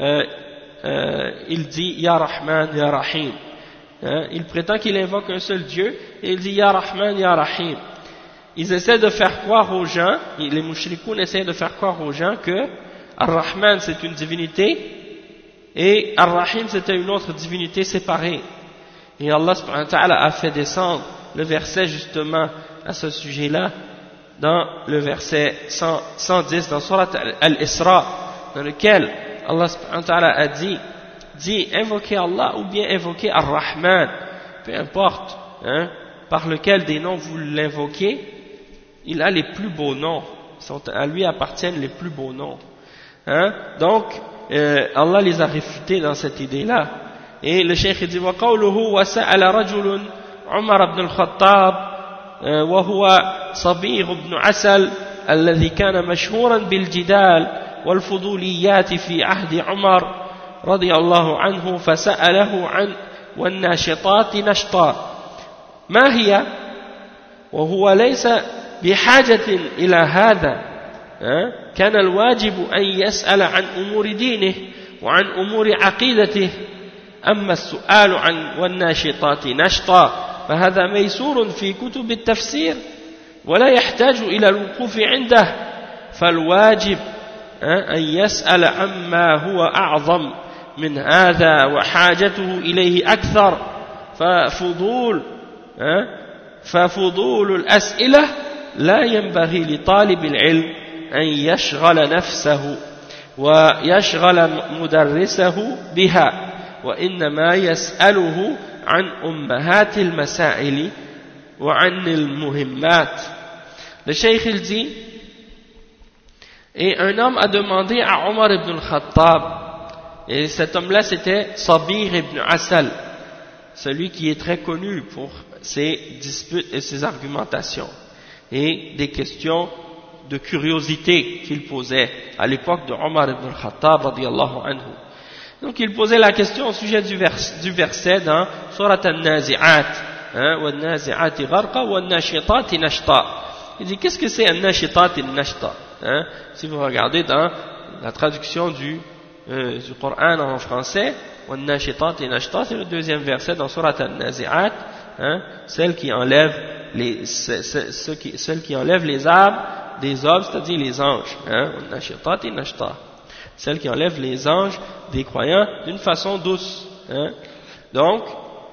il dit Ya Rahman, Ya Rahim. Il prétend qu'il invoque un seul Dieu et il dit Ya Rahman, Ya Rahim. Ils essaient de faire croire aux gens, les mushrikoun essaient de faire croire aux gens que Ar-Rahman c'est une divinité et Ar-Rahim c'était une autre divinité séparée. Et Allah subhanahu wa ta'ala a fait descendre le verset justement à ce sujet-là dans le verset 110 dans Surat Al-Isra, dans lequel Allah subhanahu wa ta'ala a dit invoquez Allah ou bien invoquez Ar-Rahman, peu importe par lequel des noms vous l'invoquez, il a les plus beaux noms, à lui appartiennent les plus beaux noms. Donc Allah les a réfutés dans cette idée-là. Et le cheikh dit wa qawluhu wa sa'ala rajulun Umar ibn al-Khattab وهو صبيغ بن عسل الذي كان مشهورا بالجدال والفضوليات في عهد عمر رضي الله عنه فسأله عن والناشطات نشطا ما هي وهو ليس بحاجة إلى هذا كان الواجب أن يسأل عن أمور دينه وعن أمور عقيدته أما السؤال عن والناشطات نشطا فهذا ميسور في كتب التفسير ولا يحتاج إلى الوقوف عنده فالواجب أن يسأل عما هو أعظم من هذا وحاجته إليه أكثر ففضول الأسئلة لا ينبغي لطالب العلم أن يشغل نفسه ويشغل مدرسه بها وإنما يسأله عن أمهات المسائل وعن المهمات. Le cheikh il dit Et un homme a demandé à Omar ibn al-Khattab, et cet homme-là c'était Sabir ibn Asal, celui qui est très connu pour ses disputes et ses argumentations, et des questions de curiosité qu'il posait à l'époque de Omar ibn al-Khattab radiyallahu anhu. Donc il posait la question au sujet du verset dans Surat al-Nazi'at, وَالنَّازِعَاتِ غَرْقًا وَالنَّاشِطَاتِ نَشْطًا. Il dit qu'est-ce que c'est al-Nashitat al-Nashta? Si vous regardez dans la traduction du Coran en français, وَالنَّاشِطَاتِ al-Nashta, c'est le deuxième verset dans Surat al-Nazi'at, celle qui enlève celle qui enlève les âmes des hommes, c'est-à-dire les anges, وَالنَّاشِطَاتِ al-Nashta, celle qui enlève les anges des croyants d'une façon douce. Donc,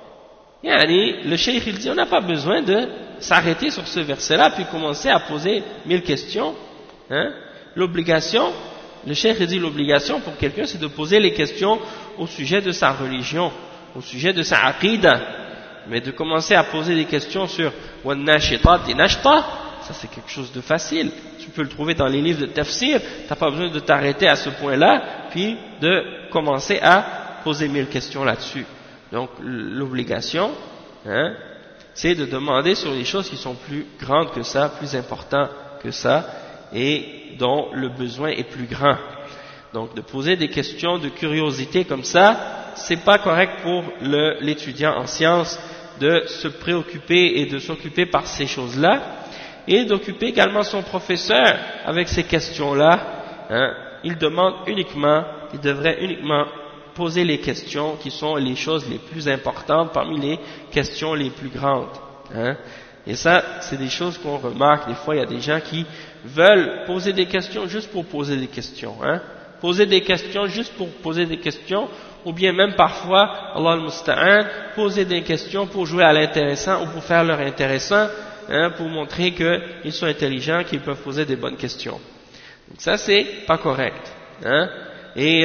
le cheikh il dit on n'a pas besoin de s'arrêter sur ce verset-là puis commencer à poser 1000 questions. L'obligation, le cheikh dit l'obligation pour quelqu'un c'est de poser les questions au sujet de sa religion, au sujet de sa aqida, mais de commencer à poser des questions sur وَالنَّاشِطَاتِ نَشْطًا, ça c'est quelque chose de facile, tu peux le trouver dans les livres de tafsir, tu n'as pas besoin de t'arrêter à ce point-là puis de commencer à poser 1000 questions là-dessus. Donc l'obligation, c'est de demander sur les choses qui sont plus grandes que ça, plus importantes que ça, et dont le besoin est plus grand. Donc de poser des questions de curiosité comme ça, c'est pas correct pour l'étudiant en sciences de se préoccuper et de s'occuper par ces choses-là, et d'occuper également son professeur avec ces questions-là. Il devrait uniquement poser les questions qui sont les choses les plus importantes parmi les questions les plus grandes. Et ça, c'est des choses qu'on remarque. Des fois, il y a des gens qui veulent poser des questions juste pour poser des questions. Poser des questions juste pour poser des questions, ou bien même parfois, Allah al-Musta'an, poser des questions pour jouer à l'intéressant ou pour faire leur intéressant, pour montrer qu'ils sont intelligents, qu'ils peuvent poser des bonnes questions. Donc ça, c'est pas correct. Et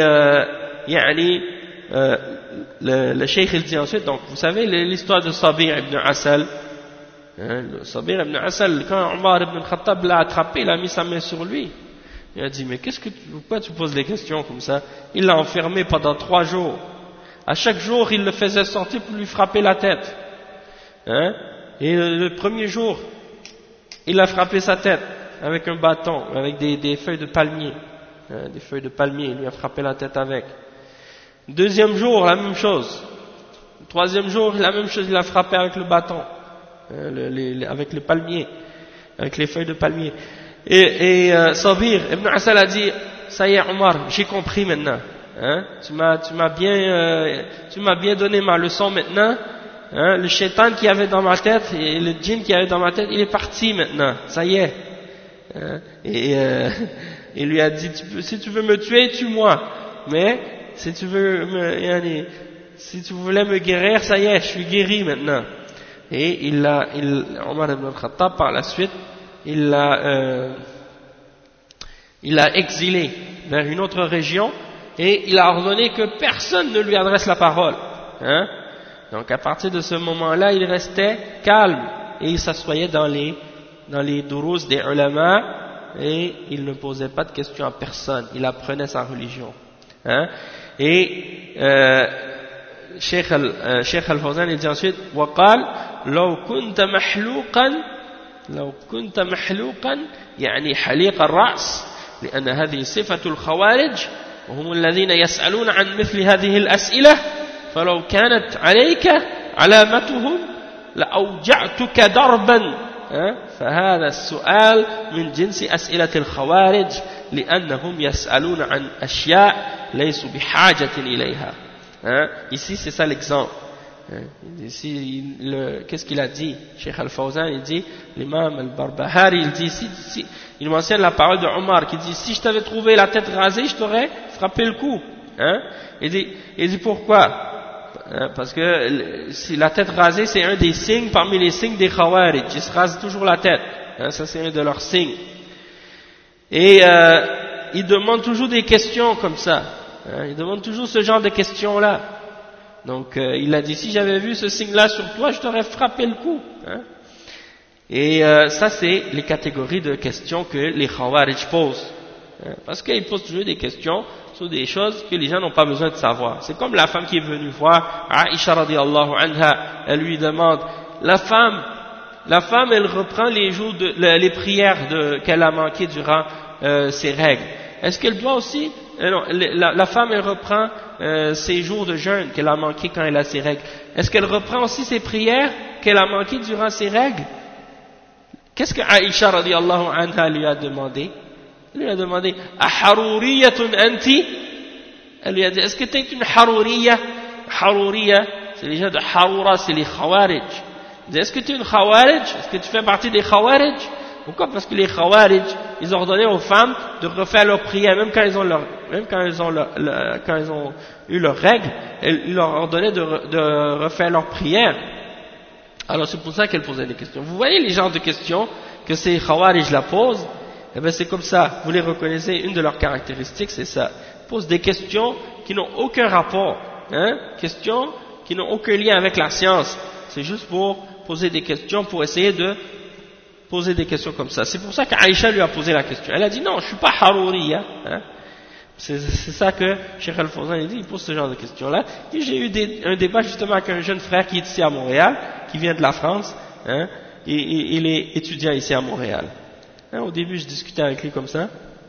le cheikh il dit ensuite, donc vous savez l'histoire de Sabir ibn Asal, Sabir ibn Asal, quand Omar ibn Khattab l'a attrapé, il a mis sa main sur lui, il a dit mais pourquoi tu poses des questions comme ça? Il l'a enfermé pendant 3 jours, à chaque jour il le faisait sortir pour lui frapper la tête, et le premier jour il a frappé sa tête avec un bâton, avec des feuilles de palmier, des feuilles de palmier, il lui a frappé la tête avec. Deuxième jour, la même chose. Troisième jour, la même chose, il a frappé avec le bâton, avec les palmiers, avec les feuilles de palmier. Et Sabir ibn Asal a dit, ça y est Omar, j'ai compris maintenant. Tu m'as bien donné ma leçon maintenant. Le shaitan qui avait dans ma tête et le djinn qui avait dans ma tête, il est parti maintenant. Ça y est. Et il lui a dit, si tu veux me tuer, tue-moi. Mais si tu voulais me guérir, ça y est, je suis guéri maintenant. Et Omar ibn al-Khattab, par la suite, il l'a exilé vers une autre région et il a ordonné que personne ne lui adresse la parole. Donc à partir de ce moment-là, il restait calme et il s'assoyait dans les durus des ulama et il ne posait pas de questions à personne. Il apprenait sa religion. Et Cheikh Al-Fawzan il dit ensuite وقال لو كنت محلوقا يعني حليق الرأس لأن هذه صفة الخوارج وهم الذين يسألون عن مثل هذه الأسئلة فلو كانت عليك علامتهم لأوجعتك ضربا فهذا السؤال من جنس أسئلة الخوارج لأنهم يسألون عن أشياء ليسوا بحاجة إليها. Ici c'est ça l'exemple. Ici, qu'est-ce qu'il a dit? Cheikh Al-Fawzan il dit, l'imam Al-Barbahari il dit, il mentionne la parole de Omar qui dit, si je t'avais trouvé la tête rasée, je t'aurais frappé le cou. Il dit pourquoi? Parce que si la tête rasée c'est un des signes parmi les signes des Khawarij, ils se rasent toujours la tête, ça c'est un de leurs signes. Et ils demandent toujours des questions comme ça, ils demandent toujours ce genre de questions là. Donc il a dit, si j'avais vu ce signe là sur toi, je t'aurais frappé le cou. Et ça c'est les catégories de questions que les Khawarij posent. Parce qu'ils posent toujours des questions sur des choses que les gens n'ont pas besoin de savoir. C'est comme la femme qui est venue voir Aïcha radiyallahu anha, elle lui demande, la femme elle reprend les prières qu'elle a manquées durant ses règles. Est-ce qu'elle doit aussi, non, la femme elle reprend ses jours de jeûne qu'elle a manqués quand elle a ses règles. Est-ce qu'elle reprend aussi ses prières qu'elle a manquées durant ses règles? Qu'est-ce que Aïcha radiyallahu anha lui a demandé? Elle lui a demandé, Aharouriyatun anti? Elle lui a dit, est-ce que tu es une harouriya? Harouriya, c'est les gens de Haroura, c'est les khawarij. Elle dit, est-ce que tu es une khawarij? Est-ce que tu fais partie des khawarij? Pourquoi? Parce que les khawarij, ils ordonnaient aux femmes de refaire leurs prières, même quand ils ont eu leurs règles, ils leur ordonnaient de refaire leurs prières. Alors c'est pour ça qu'elle posait des questions. Vous voyez les genres de questions que ces khawarij la posent? Eh bien c'est comme ça, vous les reconnaissez, une de leurs caractéristiques c'est ça. Ils posent des questions qui n'ont aucun rapport, questions qui n'ont aucun lien avec la science. C'est juste pour poser des questions, pour essayer de poser des questions comme ça. C'est pour ça qu'Aïcha lui a posé la question. Elle a dit non, je ne suis pas harouriya. C'est ça que Cheikh Al-Fawzan dit, il pose ce genre de questions-là. Et j'ai eu un débat justement avec un jeune frère qui est ici à Montréal, qui vient de la France, et il est étudiant ici à Montréal. Au début, je discutais avec lui comme ça.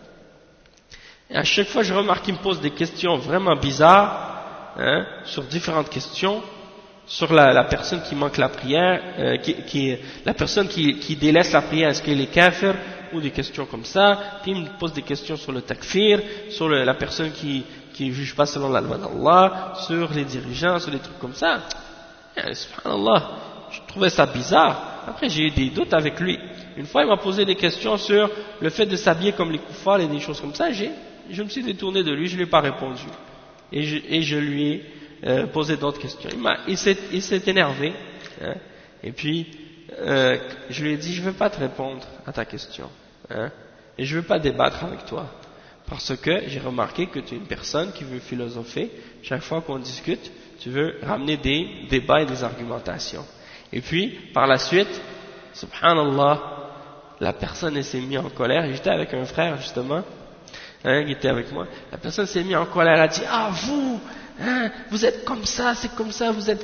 Et à chaque fois, je remarque qu'il me pose des questions vraiment bizarres, sur différentes questions, sur la personne qui manque la prière, la personne qui délaisse la prière, est-ce qu'elle est kafir, ou des questions comme ça. Puis il me pose des questions sur le takfir, sur la personne qui juge pas selon la loi d'Allah, sur les dirigeants, sur des trucs comme ça. Subhanallah, je trouvais ça bizarre. Après, j'ai eu des doutes avec lui. Une fois, il m'a posé des questions sur le fait de s'habiller comme les kuffars et des choses comme ça. Je me suis détourné de lui, je ne lui ai pas répondu. Et je lui ai posé d'autres questions. Il s'est énervé. Et puis, je lui ai dit, je ne veux pas te répondre à ta question. Et je ne veux pas débattre avec toi. Parce que j'ai remarqué que tu es une personne qui veut philosopher. Chaque fois qu'on discute, tu veux ramener des débats et des argumentations. Et puis, par la suite, subhanallah, la personne s'est mise en colère. J'étais avec un frère, justement, qui était avec moi. La personne s'est mise en colère. Elle a dit, ah, vous êtes comme ça, c'est comme ça, vous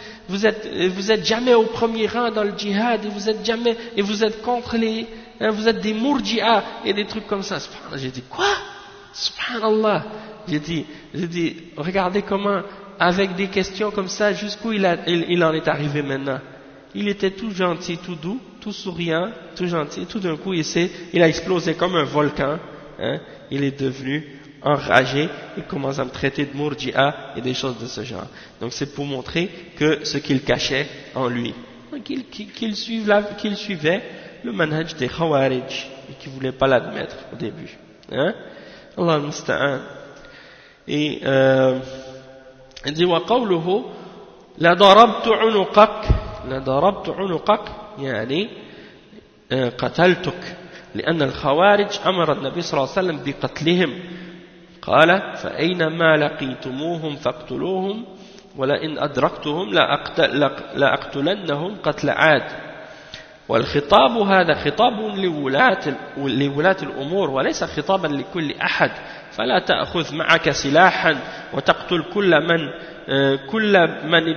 êtes jamais au premier rang dans le djihad, et vous êtes contre vous êtes des mourji'a, et des trucs comme ça. J'ai dit, quoi? Subhanallah. J'ai dit, regardez comment, avec des questions comme ça, jusqu'où il en est arrivé maintenant. Il était tout gentil, tout doux, tout souriant, tout gentil, tout d'un coup il a explosé comme un volcan, il est devenu enragé, il commence à me traiter de mourji'a et des choses de ce genre. Donc c'est pour montrer que ce qu'il cachait en lui, qu'il suivait le manhaj des khawarij, et qu'il ne voulait pas l'admettre au début. Allah musta'an. Et il dit wa qawluhu la darabtu unuqak يعني قتلتك لأن الخوارج أمر النبي صلى الله عليه وسلم بقتلهم قال فأينما لقيتموهم فاقتلوهم ولئن أدركتهم لأقتلنهم قتل عاد. والخطاب هذا خطاب لولاة الأمور وليس خطابا لكل أحد. فلا تأخذ معك سلاحا وتقتل كل من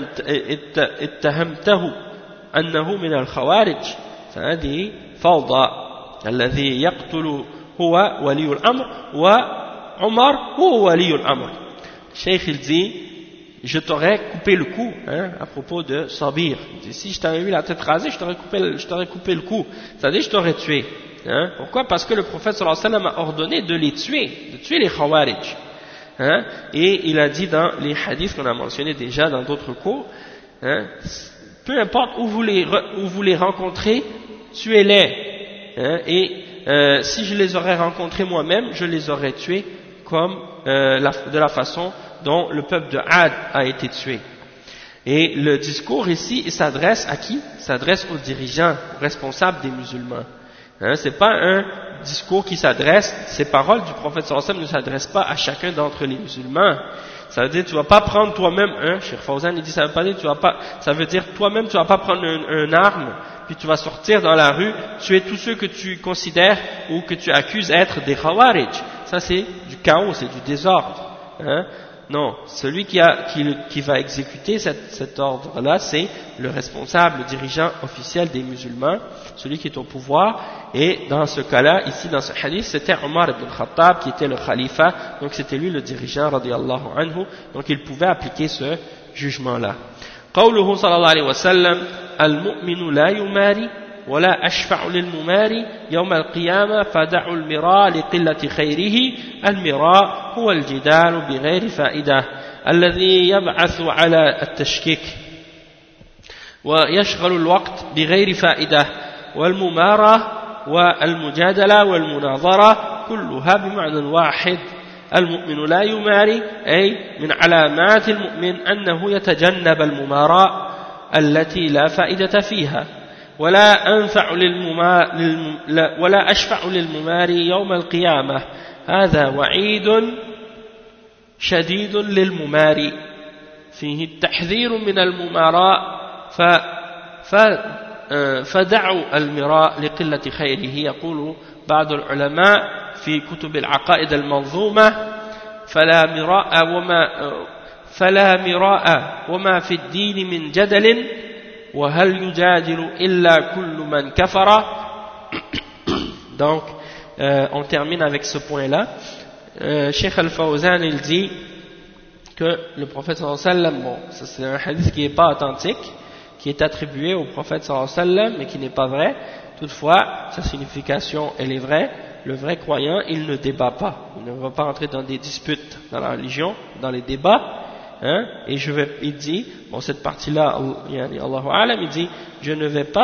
اتهمته أنه من الخوارج فهذه فوضى. الذي يقتل هو ولي الأمر وعمر هو ولي الأمر. Cheikh il dit, je t'aurais coupé le cou, à propos de Sabir. Il dit, si je t'avais eu la tête rasée, je t'aurais coupé le cou. C'est-à-dire, je t'aurais tué. Pourquoi? Parce que le prophète sallallahu alayhi wa sallam a ordonné de les tuer, de tuer les khawarij. Et il a dit dans les hadiths qu'on a mentionnés déjà dans d'autres cours, peu importe où vous les rencontrez, tuez-les. Et si je les aurais rencontrés moi-même, je les aurais tués comme de la façon dont le peuple de Ad a été tué. Et le discours ici, il s'adresse à qui? Il s'adresse aux dirigeants, aux responsables des musulmans. C'est pas un discours qui s'adresse, ces paroles du prophète sallallahu alayhi wa sallam ne s'adressent pas à chacun d'entre les musulmans. Ça veut dire tu vas pas prendre toi-même, Cheikh Fawzan il dit ça veut dire toi-même tu vas pas prendre une arme, puis tu vas sortir dans la rue, tuer tous ceux que tu considères ou que tu accuses être des Khawarij. Ça c'est du chaos, c'est du désordre. Hein? Non, celui qui va exécuter cet ordre-là, c'est le responsable, le dirigeant officiel des musulmans, celui qui est au pouvoir. Et dans ce cas-là, ici dans ce hadith, c'était Omar ibn Khattab qui était le khalifa, donc c'était lui le dirigeant, radiyallahu anhu, donc il pouvait appliquer ce jugement-là. قوله صلى الله عليه وسلم المؤمن لا يماري ولا أشفع للمماري يوم القيامة فدعوا المراء لقلة خيره. المراء هو الجدال بغير فائدة الذي يبعث على التشكيك ويشغل الوقت بغير فائدة. والممارة والمجادلة والمناظرة كلها بمعنى واحد. المؤمن لا يماري أي من علامات المؤمن أنه يتجنب المماراة التي لا فائدة فيها. ولا أشفع للمماري يوم القيامة. هذا وعيد شديد للمماري فيه التحذير من المماراة فدعوا المراء لقلة خيره. يقول بعض العلماء في كتب العقائد المنظومة فلا مراء وما في الدين من جدل وهل يجادل إلا كل من كفر. Donc on termine avec ce point-là. Cheikh Al-Fawzan il dit que le prophète sallallahu alayhi wa sallam, bon, ça c'est un hadith qui n'est pas authentique, qui est attribué au prophète sallallahu alayhi wa sallam mais qui n'est pas vrai. Toutefois, sa signification elle est vraie. Le vrai croyant, il ne débat pas, il ne va pas entrer dans des disputes dans la religion, dans les débats. Hein, et il dit, bon cette partie-là, Allahu A'lam, il dit, je ne vais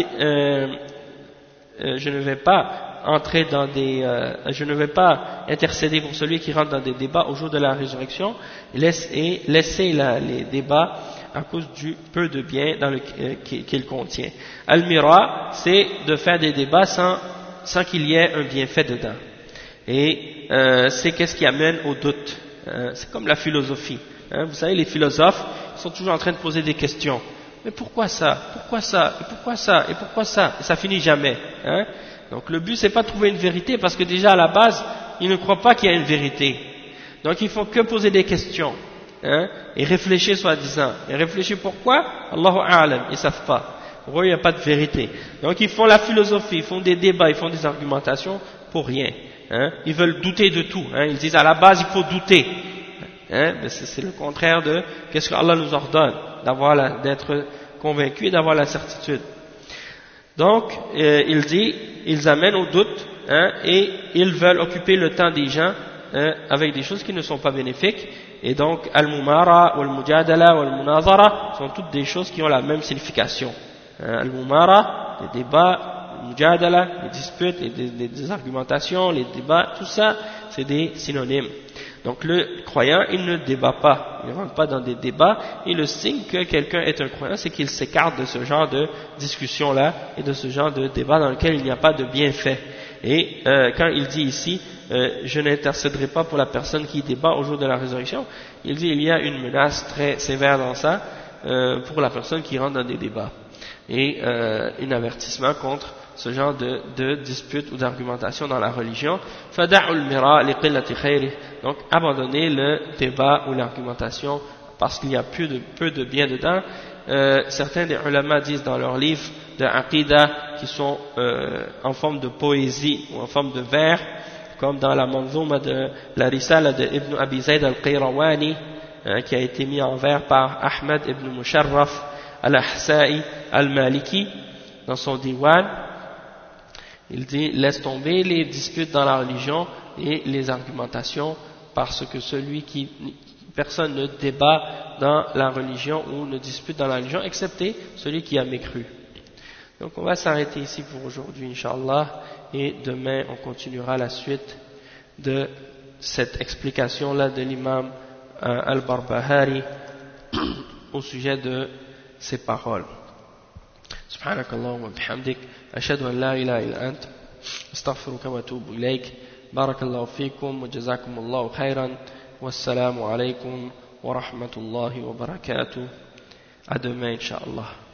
pas entrer dans je ne vais pas intercéder pour celui qui rentre dans des débats au jour de la résurrection, et laisser les débats à cause du peu de bien qu'il contient. Al-Mira, c'est de faire des débats sans qu'il y ait un bienfait dedans. Et c'est qu'est-ce qui amène au doute. C'est comme la philosophie. Vous savez, les philosophes sont toujours en train de poser des questions. Mais pourquoi ça? Pourquoi ça? Et pourquoi ça? Et pourquoi ça? Et ça finit jamais. Hein? Donc le but c'est pas de trouver une vérité, parce que déjà à la base, ils ne croient pas qu'il y a une vérité. Donc ils font que poser des questions. Hein? Et réfléchir soi-disant. Et réfléchir pourquoi? Allahu A'lam, ils savent pas. Pour eux, il n'y a pas de vérité. Donc ils font la philosophie, ils font des débats, ils font des argumentations pour rien. Hein? Ils veulent douter de tout. Hein? Ils disent à la base il faut douter. Hein? Mais c'est le contraire de qu'est-ce que Allah nous ordonne, d'être convaincu et d'avoir la certitude. Donc il dit, ils amènent au doute, hein, et ils veulent occuper le temps des gens avec des choses qui ne sont pas bénéfiques. Et donc al-mumara, wal-mujadala, wal-munazara sont toutes des choses qui ont la même signification. Al-mumara, les débats, al-mujadala, les disputes, les argumentations, les débats, tout ça c'est des synonymes. Donc le croyant, il ne débat pas, il ne rentre pas dans des débats, et le signe que quelqu'un est un croyant, c'est qu'il s'écarte de ce genre de discussion-là, et de ce genre de débat dans lequel il n'y a pas de bienfait. Et quand il dit ici, je n'intercéderai pas pour la personne qui débat au jour de la résurrection, il dit il y a une menace très sévère dans ça, pour la personne qui rentre dans des débats. Et un avertissement contre ce genre de dispute ou d'argumentation dans la religion. Donc abandonner le débat ou l'argumentation parce qu'il y a peu de bien dedans. Certains des ulama disent dans leurs livres de Aqidah qui sont en forme de poésie ou en forme de vers, comme dans la manzouma de la Risala de Ibn Abi Zayd al-Qayrawani, qui a été mis en vers par Ahmad ibn Musharraf al-Ahsa'i al-Maliki dans son diwan. Il dit laisse tomber les disputes dans la religion et les argumentations, parce que personne ne débat dans la religion ou ne dispute dans la religion excepté celui qui a mécru. Donc on va s'arrêter ici pour aujourd'hui Inch'Allah, et demain on continuera la suite de cette explication là de l'imam Al-Barbahari au sujet de ces paroles. سبحانك اللهم وبحمدك أشهد أن لا إله إلا أنت أستغفرك وأتوب إليك بارك الله فيكم وجزاكم الله خيرا والسلام عليكم ورحمة الله وبركاته. À demain, Inch'Allah.